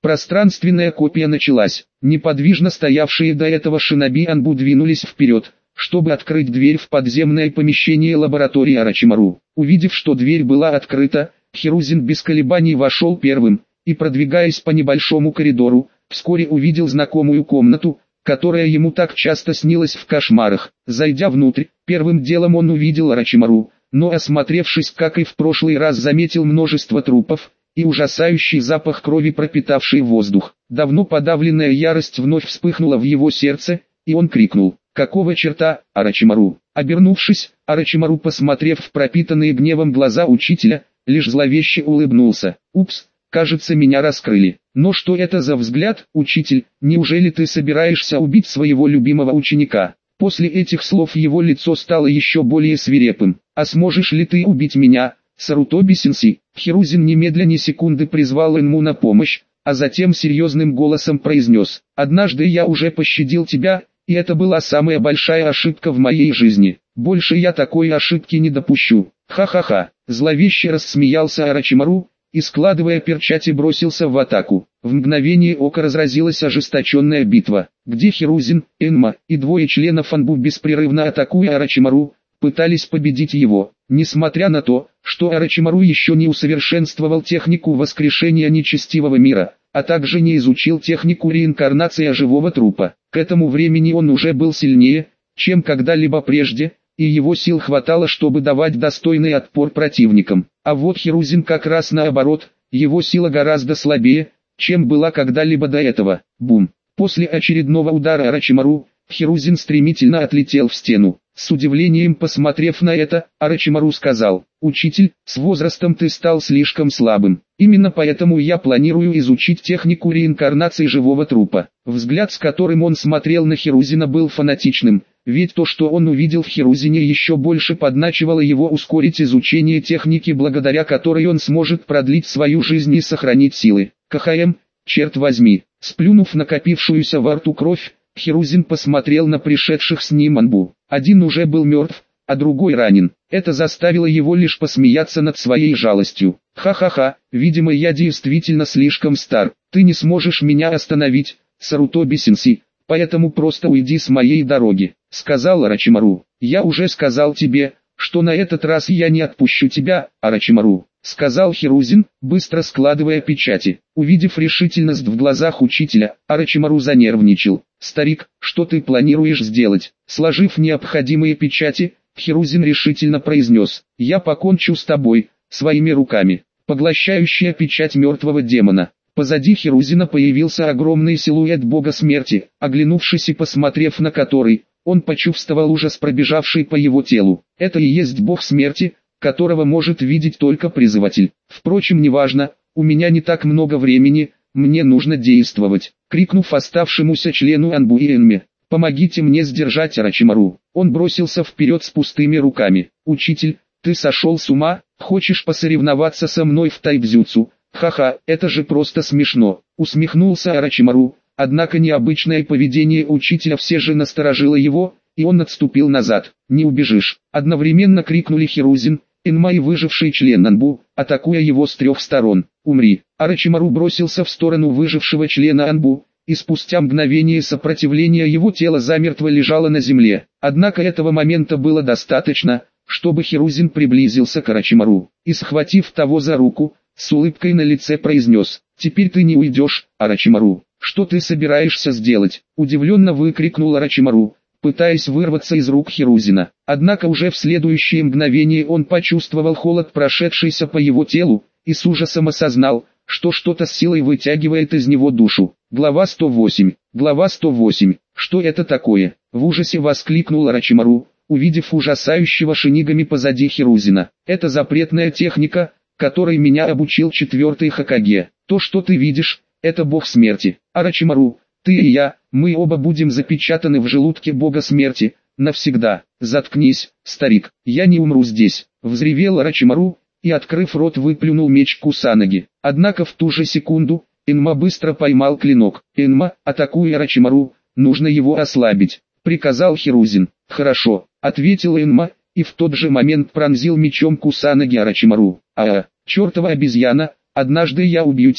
Пространственная копия началась. Неподвижно стоявшие до этого шиноби Анбу двинулись вперед, чтобы открыть дверь в подземное помещение лаборатории Орочимару. Увидев, что дверь была открыта, Хирузин без колебаний вошел первым, и продвигаясь по небольшому коридору, вскоре увидел знакомую комнату, которая ему так часто снилась в кошмарах. Зайдя внутрь, первым делом он увидел Орочимару, но осмотревшись, как и в прошлый раз, заметил множество трупов и ужасающий запах крови, пропитавший воздух. Давно подавленная ярость вновь вспыхнула в его сердце, и он крикнул: «Какого черта, Орочимару?» Обернувшись, Орочимару, посмотрев в пропитанные гневом глаза учителя, лишь зловеще улыбнулся. «Упс, кажется, меня раскрыли. Но что это за взгляд, учитель? Неужели ты собираешься убить своего любимого ученика?» После этих слов его лицо стало еще более свирепым. «А сможешь ли ты убить меня, Сарутоби-сенсей?» Хирузин немедля ни секунды призвал Энму на помощь, а затем серьезным голосом произнес: «Однажды я уже пощадил тебя, и это была самая большая ошибка в моей жизни. Больше я такой ошибки не допущу». «Ха-ха-ха!» Зловеще рассмеялся Орочимару и, складывая перчати, бросился в атаку. В мгновение ока разразилась ожесточенная битва, где Хирузин, Энма и двое членов Анбу, беспрерывно атакуя Орочимару, пытались победить его. Несмотря на то, что Орочимару еще не усовершенствовал технику воскрешения нечестивого мира, а также не изучил технику реинкарнации живого трупа, к этому времени он уже был сильнее, чем когда-либо прежде, и его сил хватало, чтобы давать достойный отпор противникам. А вот Хирузин как раз наоборот, его сила гораздо слабее, чем была когда-либо до этого. Бум! После очередного удара Орочимару, Хирузин стремительно отлетел в стену. С удивлением посмотрев на это, Орочимару сказал: «Учитель, с возрастом ты стал слишком слабым. Именно поэтому я планирую изучить технику реинкарнации живого трупа». Взгляд, с которым он смотрел на Хирузина, был фанатичным, ведь то, что он увидел в Хирузине, еще больше подначивало его ускорить изучение техники, благодаря которой он сможет продлить свою жизнь и сохранить силы. КХМ, черт возьми. Сплюнув накопившуюся во рту кровь, Хирузин посмотрел на пришедших с ним Анбу. Один уже был мертв, а другой ранен. Это заставило его лишь посмеяться над своей жалостью. «Ха-ха-ха, видимо, я действительно слишком стар. Ты не сможешь меня остановить, Сарутоби-сенсей, поэтому просто уйди с моей дороги», — сказал Орочимару. «Я уже сказал тебе, что на этот раз я не отпущу тебя, Орочимару», — сказал Хирузин, быстро складывая печати. Увидев решительность в глазах учителя, Орочимару занервничал. «Старик, что ты планируешь сделать?» Сложив необходимые печати, Хирузин решительно произнес: «Я покончу с тобой, своими руками». Поглощающая печать мертвого демона. Позади Хирузина появился огромный силуэт бога смерти, оглянувшись и посмотрев на который, он почувствовал ужас, пробежавший по его телу. Это и есть бог смерти, которого может видеть только призыватель. Впрочем, неважно, у меня не так много времени, мне нужно действовать. Крикнув оставшемуся члену Анбу и Энме: «Помогите мне сдержать Орочимару!» Он бросился вперед с пустыми руками. «Учитель, ты сошел с ума? Хочешь посоревноваться со мной в тайбзюцу? Ха-ха, это же просто смешно!» Усмехнулся Орочимару, однако необычное поведение учителя все же насторожило его, и он отступил назад. «Не убежишь!» Одновременно крикнули Хирузин, Энма и выживший член Анбу, атакуя его с трех сторон. «Умри!» Орочимару бросился в сторону выжившего члена Анбу, и спустя мгновение сопротивления его тело замертво лежало на земле. Однако этого момента было достаточно, чтобы Хирузин приблизился к Орочимару, и, схватив того за руку, с улыбкой на лице произнес: «Теперь ты не уйдешь, Орочимару». «Что ты собираешься сделать?» — удивленно выкрикнул Орочимару, пытаясь вырваться из рук Хирузина. Однако уже в следующее мгновение он почувствовал холод, прошедшийся по его телу, и с ужасом осознал, что что-то с силой вытягивает из него душу. Глава 108. Глава 108. «Что это такое?» — в ужасе воскликнул Орочимару, увидев ужасающего шинигами позади Хирузина. «Это запретная техника, которой меня обучил 4-й Хокаге. То, что ты видишь, это бог смерти. Орочимару, ты и я, мы оба будем запечатаны в желудке бога смерти, навсегда. Заткнись, старик, я не умру здесь», — взревел Орочимару, и, открыв рот, выплюнул меч Кусанаги. Однако в ту же секунду Энма быстро поймал клинок. «Энма, атакуй Орочимару, нужно его ослабить», — приказал Хирузин. «Хорошо», — ответил Энма, и в тот же момент пронзил мечом Кусанаги Орочимару. «Чертова обезьяна, однажды я убью тебя».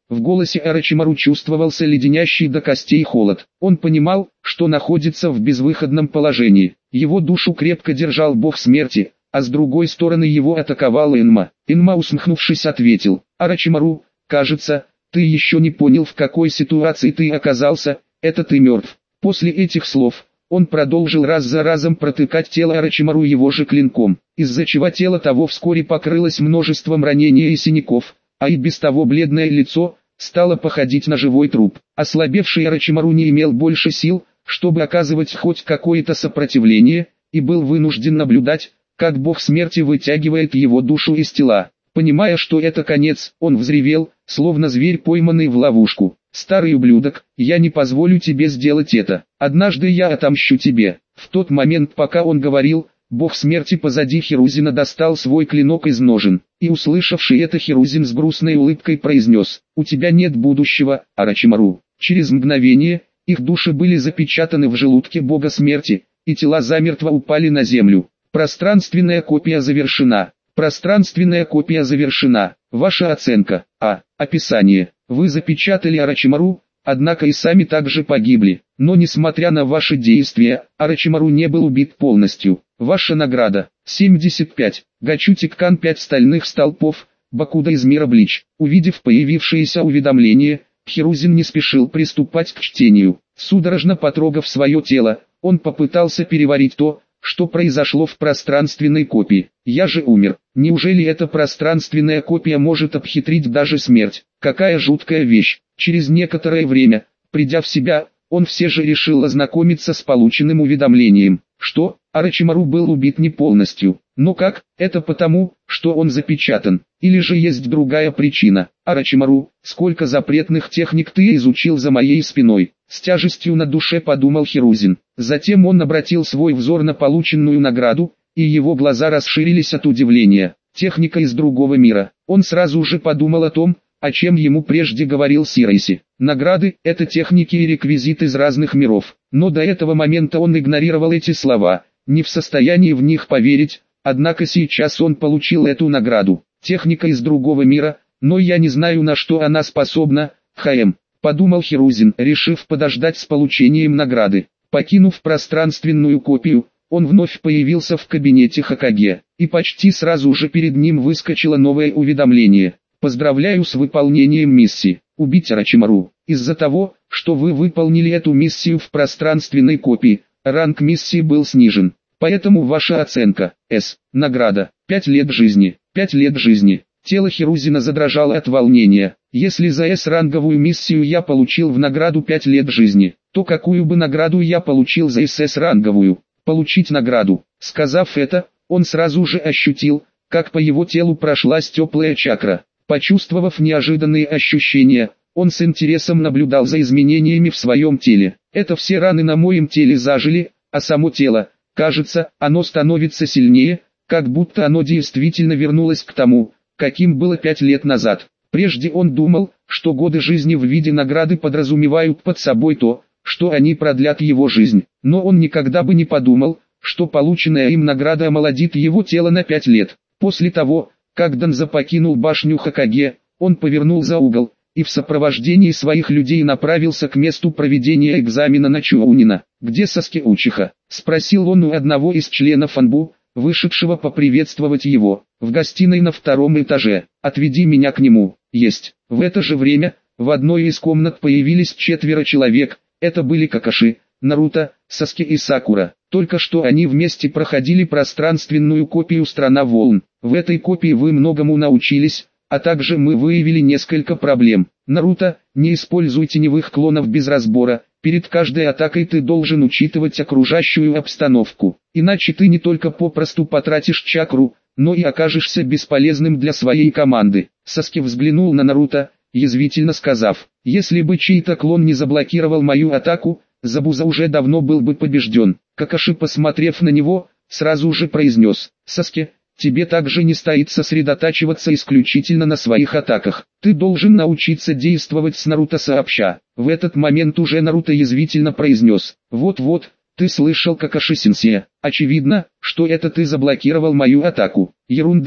В голосе Орочимару чувствовался леденящий до костей холод. Он понимал, что находится в безвыходном положении. Его душу крепко держал бог смерти, а с другой стороны его атаковал Энма. Энма, усмехнувшись, ответил: «Орочимару, кажется, ты еще не понял, в какой ситуации ты оказался, это ты мертв». После этих слов он продолжил раз за разом протыкать тело Орочимару его же клинком, из-за чего тело того вскоре покрылось множеством ранений и синяков, а и без того бледное лицо стало походить на живой труп. Ослабевший Орочимару не имел больше сил, чтобы оказывать хоть какое-то сопротивление, и был вынужден наблюдать, как бог смерти вытягивает его душу из тела. Понимая, что это конец, он взревел, словно зверь, пойманный в ловушку: «Старый ублюдок, я не позволю тебе сделать это. Однажды я отомщу тебе». В тот момент, пока он говорил, бог смерти позади Хирузина достал свой клинок из ножен, и услышавший это Хирузин с грустной улыбкой произнес: «У тебя нет будущего, Орочимару». Через мгновение, их души были запечатаны в желудке бога смерти, и тела замертво упали на землю. Пространственная копия завершена. Пространственная копия завершена. Ваша оценка. Описание. Вы запечатали Орочимару, однако и сами также погибли. Но несмотря на ваши действия, Орочимару не был убит полностью. Ваша награда. 75. Гачутик-кан 5 стальных столпов, Бакуда из мира Блич. Увидев появившееся уведомление, Хирузин не спешил приступать к чтению. Судорожно потрогав свое тело, он попытался переварить то, что произошло в пространственной копии. «Я же умер. Неужели эта пространственная копия может обхитрить даже смерть? Какая жуткая вещь!» Через некоторое время, придя в себя, он все же решил ознакомиться с полученным уведомлением. Что? Орочимару был убит не полностью. Но как? Это потому, что он запечатан. Или же есть другая причина? Орочимару, сколько запретных техник ты изучил за моей спиной? С тяжестью на душе подумал Хирузин. Затем он обратил свой взор на полученную награду, и его глаза расширились от удивления. Техника из другого мира. Он сразу же подумал о том, о чем ему прежде говорил Сирайси. Награды – это техники и реквизит из разных миров. Но до этого момента он игнорировал эти слова, не в состоянии в них поверить, однако сейчас он получил эту награду. Техника из другого мира, но я не знаю, на что она способна, подумал Хирузин, решив подождать с получением награды. Покинув пространственную копию, он вновь появился в кабинете Хокаге, и почти сразу же перед ним выскочило новое уведомление. «Поздравляю с выполнением миссии. Убить Орочимару. Из-за того, что вы выполнили эту миссию в пространственной копии, ранг миссии был снижен. Поэтому ваша оценка – С. Награда – 5 лет жизни. 5 лет жизни». Тело Хирузина задрожало от волнения. Если за С-ранговую миссию я получил в награду 5 лет жизни, то какую бы награду я получил за СС-ранговую? Получить награду. Сказав это, он сразу же ощутил, как по его телу прошлась теплая чакра. Почувствовав неожиданные ощущения, он с интересом наблюдал за изменениями в своем теле. Это все раны на моем теле зажили, а само тело, кажется, оно становится сильнее, как будто оно действительно вернулось к тому, каким было 5 лет назад. Прежде он думал, что годы жизни в виде награды подразумевают под собой то, что они продлят его жизнь. Но он никогда бы не подумал, что полученная им награда омолодит его тело на 5 лет. После того, как Данза покинул башню Хокаге, он повернул за угол, и в сопровождении своих людей направился к месту проведения экзамена на Чуунина. «Где Саски Учиха?» – спросил он у одного из членов Анбу, вышедшего поприветствовать его. «В гостиной на 2-м этаже. Отведи меня к нему». «Есть». В это же время, в одной из комнат появились 4 человек. Это были Какаши, Наруто, Саски и Сакура. Только что они вместе проходили пространственную копию «Страна волн». В этой копии вы многому научились, а также мы выявили несколько проблем. Наруто, не используй теневых клонов без разбора. Перед каждой атакой ты должен учитывать окружающую обстановку. Иначе ты не только попросту потратишь чакру, но и окажешься бесполезным для своей команды. Саски взглянул на Наруто, язвительно сказав: «Если бы чей-то клон не заблокировал мою атаку, Забуза уже давно был бы побежден». Какаши, посмотрев на него, сразу же произнес: «Саски, тебе также не стоит сосредотачиваться исключительно на своих атаках. Ты должен научиться действовать с Наруто сообща». В этот момент уже Наруто язвительно произнес: «Вот-вот, ты слышал, Какаши-сенсей. Очевидно, что это ты заблокировал мою атаку». «Ерунда,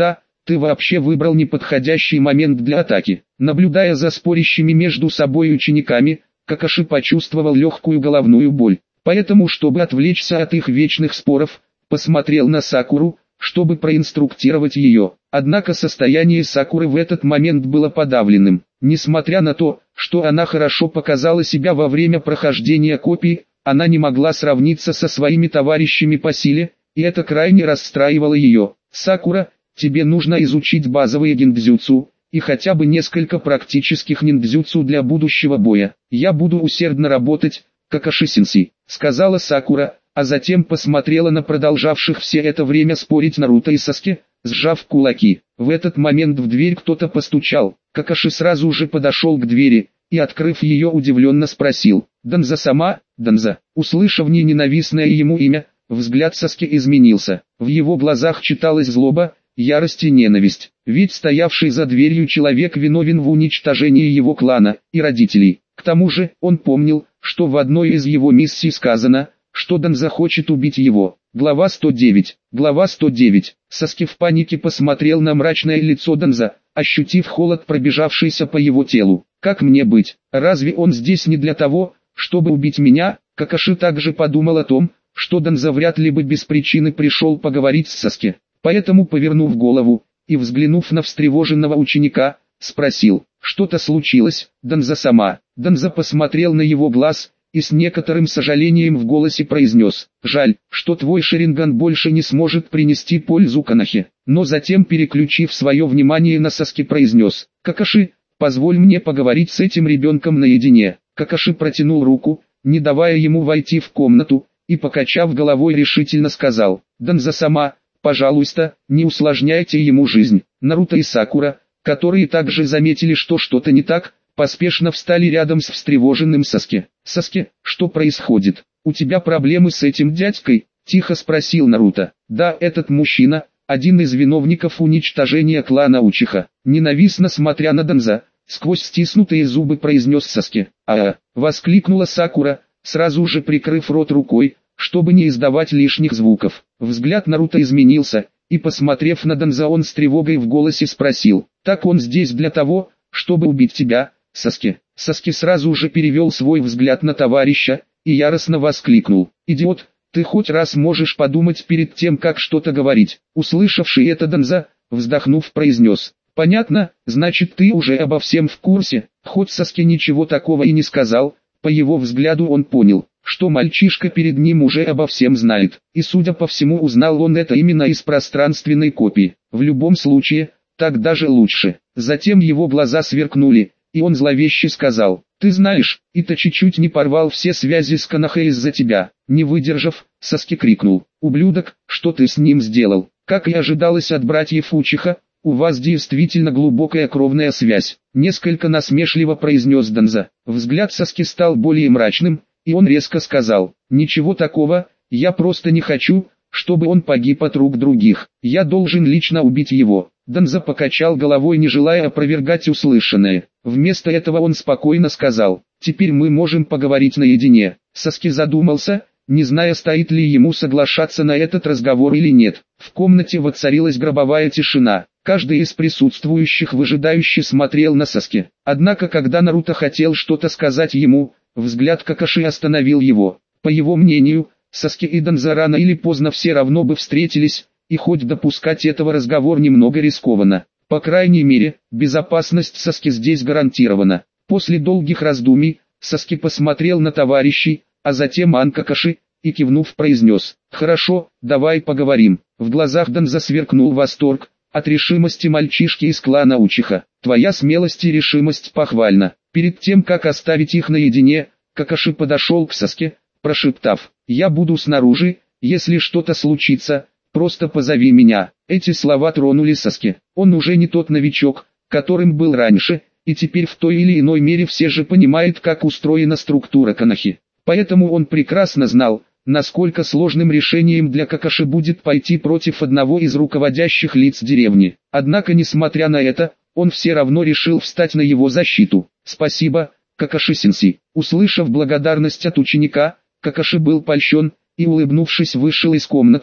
ты вообще выбрал неподходящий момент для атаки. Наблюдая за спорящими между собой учениками, Какаши почувствовал легкую головную боль. Поэтому, чтобы отвлечься от их вечных споров, посмотрел на Сакуру, чтобы проинструктировать ее. Однако состояние Сакуры в этот момент было подавленным. Несмотря на то, что она хорошо показала себя во время прохождения копий, она не могла сравниться со своими товарищами по силе, и это крайне расстраивало ее. «Сакура, тебе нужно изучить базовые гиндзюцу, и хотя бы несколько практических ниндзюцу для будущего боя. Я буду усердно работать, Какаши-сенсей», сказала Сакура, а затем посмотрела на продолжавших все это время спорить Наруто и Саске, сжав кулаки. В этот момент в дверь кто-то постучал. Какаши сразу же подошел к двери, и открыв ее удивленно спросил: «Данза сама?» Данза, услышав ненавистное ему имя, взгляд Саски изменился. В его глазах читалась злоба, ярость и ненависть. Ведь стоявший за дверью человек виновен в уничтожении его клана и родителей. К тому же, он помнил, что в одной из его миссий сказано, что Данза хочет убить его. Глава 109. Глава 109. Саски в панике посмотрел на мрачное лицо Данза, ощутив холод, пробежавшийся по его телу. «Как мне быть? Разве он здесь не для того, чтобы убить меня?» Какаши также подумал о том, что Данза вряд ли бы без причины пришел поговорить с Саски. Поэтому, повернув голову и взглянув на встревоженного ученика, спросил: «Что-то случилось, Данза сама?» Данза посмотрел на его глаз и с некоторым сожалением в голосе произнес: «Жаль, что твой Шаринган больше не сможет принести пользу Канахе». Но затем, переключив свое внимание на Саски, произнес: «Какаши, позволь мне поговорить с этим ребенком наедине». Какаши протянул руку, не давая ему войти в комнату, и, покачав головой, решительно сказал: «Данза сама, пожалуйста, не усложняйте ему жизнь». Наруто и Сакура, которые также заметили, что что-то не так, поспешно встали рядом с встревоженным Саски. «Саски, что происходит? У тебя проблемы с этим дядькой?» – тихо спросил Наруто. «Да, этот мужчина – один из виновников уничтожения клана Учиха». Ненавистно смотря на Данза, сквозь стиснутые зубы произнес Саски. Воскликнула Сакура, сразу же прикрыв рот рукой, чтобы не издавать лишних звуков. Взгляд Наруто изменился, и, посмотрев на Данза, он с тревогой в голосе спросил: «Так он здесь для того, чтобы убить тебя, Саски?» Саски сразу же перевел свой взгляд на товарища, и яростно воскликнул: «Идиот, ты хоть раз можешь подумать перед тем, как что-то говорить?» Услышавший это Данза, вздохнув, произнес: «Понятно, значит ты уже обо всем в курсе». Хоть Саски ничего такого и не сказал, по его взгляду он понял, что мальчишка перед ним уже обо всем знает, и судя по всему узнал он это именно из пространственной копии. В любом случае, так даже лучше. Затем его глаза сверкнули, и он зловеще сказал: «Ты знаешь, Итачи чуть не порвал все связи с Канахе из-за тебя». Не выдержав, Саски крикнул: «Ублюдок, что ты с ним сделал?» Как и ожидалось от братьев Учиха, у вас действительно глубокая кровная связь, несколько насмешливо произнес Данза. Взгляд Саски стал более мрачным, и он резко сказал: «Ничего такого, я просто не хочу, чтобы он погиб от рук других. Я должен лично убить его». Данза покачал головой, не желая опровергать услышанное. Вместо этого он спокойно сказал: «Теперь мы можем поговорить наедине». Саски задумался, не зная, стоит ли ему соглашаться на этот разговор или нет. В комнате воцарилась гробовая тишина. Каждый из присутствующих выжидающе смотрел на Саски. Однако, когда Наруто хотел что-то сказать ему, взгляд Какаши остановил его. По его мнению, Саски и Данза рано или поздно все равно бы встретились, и хоть допускать этого разговор немного рискованно. По крайней мере, безопасность Саски здесь гарантирована. После долгих раздумий, Саски посмотрел на товарищей, а затем на Какаши, и кивнув произнес: «Хорошо, давай поговорим». В глазах Данза сверкнул восторг от решимости мальчишки из клана Учиха. «Твоя смелость и решимость похвальна». Перед тем, как оставить их наедине, Какаши подошел к Саске, прошептав: «Я буду снаружи, если что-то случится, просто позови меня». Эти слова тронули Саски. Он уже не тот новичок, которым был раньше, и теперь в той или иной мере все же понимает, как устроена структура Канахи. Поэтому он прекрасно знал, насколько сложным решением для Какаши будет пойти против одного из руководящих лиц деревни. Однако, несмотря на это, он все равно решил встать на его защиту. «Спасибо, Какаши-сенсей». Услышав благодарность от ученика, Какаши был польщен, и, улыбнувшись, вышел из комнаты.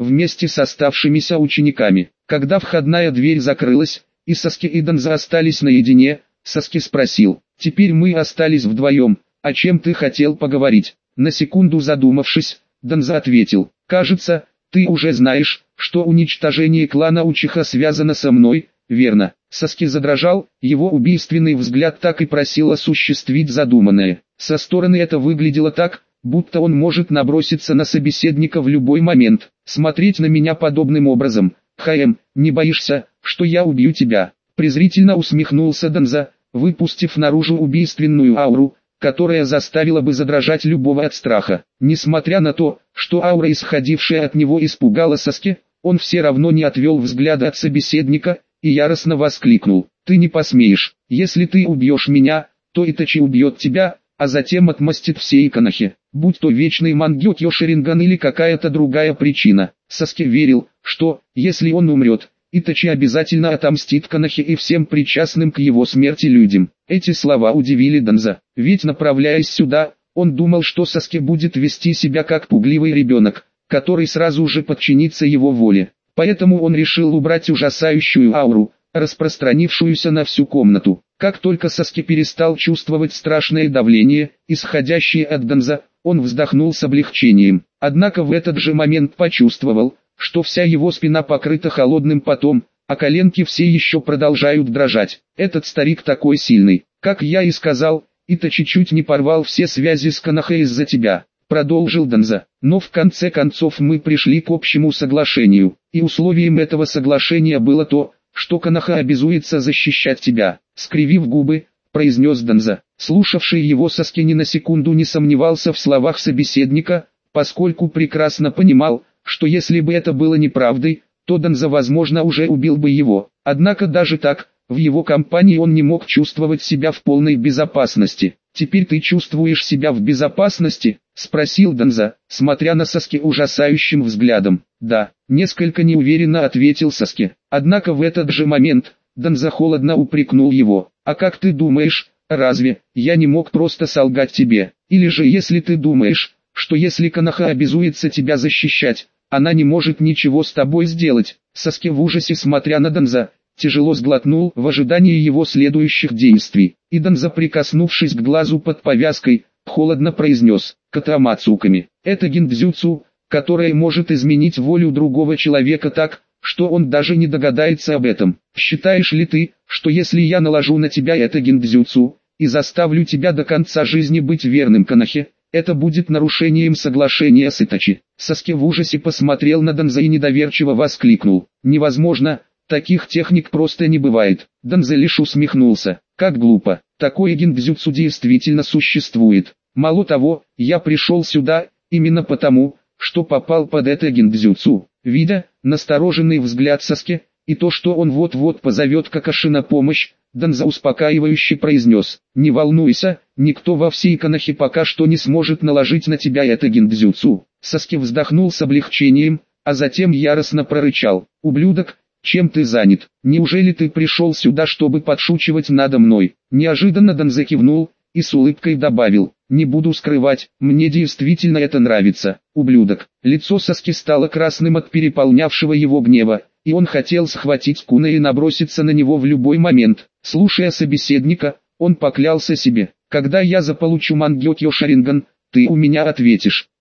вместе с оставшимися учениками. Когда входная дверь закрылась, и Саски и Данза остались наедине, Саски спросил: «Теперь мы остались вдвоем, о чем ты хотел поговорить?» На секунду задумавшись, Данза ответил: «Кажется, ты уже знаешь, что уничтожение клана Учиха связано со мной, верно?» Саски задрожал, его убийственный взгляд так и просил осуществить задуманное. Со стороны это выглядело так, будто он может наброситься на собеседника в любой момент. «Смотреть на меня подобным образом, Хаэм, не боишься, что я убью тебя?» Презрительно усмехнулся Данза, выпустив наружу убийственную ауру, которая заставила бы задрожать любого от страха. Несмотря на то, что аура, исходившая от него, испугала Саски, он все равно не отвел взгляда от собеседника и яростно воскликнул: «Ты не посмеешь! Если ты убьешь меня, то Итачи убьет тебя, а затем отмстит всей Конохе, будь то вечный Мангёкьё Шаринган или какая-то другая причина». Саски верил, что, если он умрет, Итачи обязательно отомстит Конохе и всем причастным к его смерти людям. Эти слова удивили Данза, ведь, направляясь сюда, он думал, что Саски будет вести себя как пугливый ребенок, который сразу же подчинится его воле. Поэтому он решил убрать ужасающую ауру, распространившуюся на всю комнату. Как только Саски перестал чувствовать страшное давление, исходящее от Данза, он вздохнул с облегчением. Однако в этот же момент почувствовал, что вся его спина покрыта холодным потом, а коленки все еще продолжают дрожать. «Этот старик такой сильный, как я и сказал, Итачи чуть не порвал все связи с Конохе из-за тебя», продолжил Данза. «Но в конце концов мы пришли к общему соглашению, и условием этого соглашения было то, что Коноха обязуется защищать тебя», скривив губы, произнес Данза. Слушавший его Саски ни на секунду не сомневался в словах собеседника, поскольку прекрасно понимал, что если бы это было неправдой, то Данза, возможно, уже убил бы его. Однако даже так, в его компании он не мог чувствовать себя в полной безопасности. «Теперь ты чувствуешь себя в безопасности?» — спросил Данза, смотря на Саски ужасающим взглядом. «Да», — несколько неуверенно ответил Саски. Однако в этот же момент Данза холодно упрекнул его: «А как ты думаешь, разве я не мог просто солгать тебе? Или же если ты думаешь, что если Коноха обязуется тебя защищать, она не может ничего с тобой сделать?» Саски в ужасе, смотря на Данза, тяжело сглотнул в ожидании его следующих действий. И Данза, прикоснувшись к глазу под повязкой, холодно произнес: «Катамацуками. Это гиндзюцу, которое может изменить волю другого человека так, что он даже не догадается об этом. Считаешь ли ты, что если я наложу на тебя это гиндзюцу, и заставлю тебя до конца жизни быть верным Конохе, это будет нарушением соглашения с Итачи?» Саски в ужасе посмотрел на Данза и недоверчиво воскликнул: «Невозможно, таких техник просто не бывает». Данза лишь усмехнулся: «Как глупо, такое гиндзюцу действительно существует. Мало того, я пришел сюда, именно потому, что попал под это гиндзюцу». Видя настороженный взгляд Саски, и то, что он вот-вот позовет Какаши на помощь, Данза успокаивающе произнес: «Не волнуйся, никто во всей Конохе пока что не сможет наложить на тебя это гиндзюцу». Саски вздохнул с облегчением, а затем яростно прорычал: «Ублюдок, чем ты занят? Неужели ты пришел сюда, чтобы подшучивать надо мной?» Неожиданно Данза кивнул и с улыбкой добавил: «Не буду скрывать, мне действительно это нравится, ублюдок». Лицо Саски стало красным от переполнявшего его гнева, и он хотел схватить Куна и наброситься на него в любой момент. Слушая собеседника, он поклялся себе: «Когда я заполучу Мангёкьё Шаринган, ты у меня ответишь».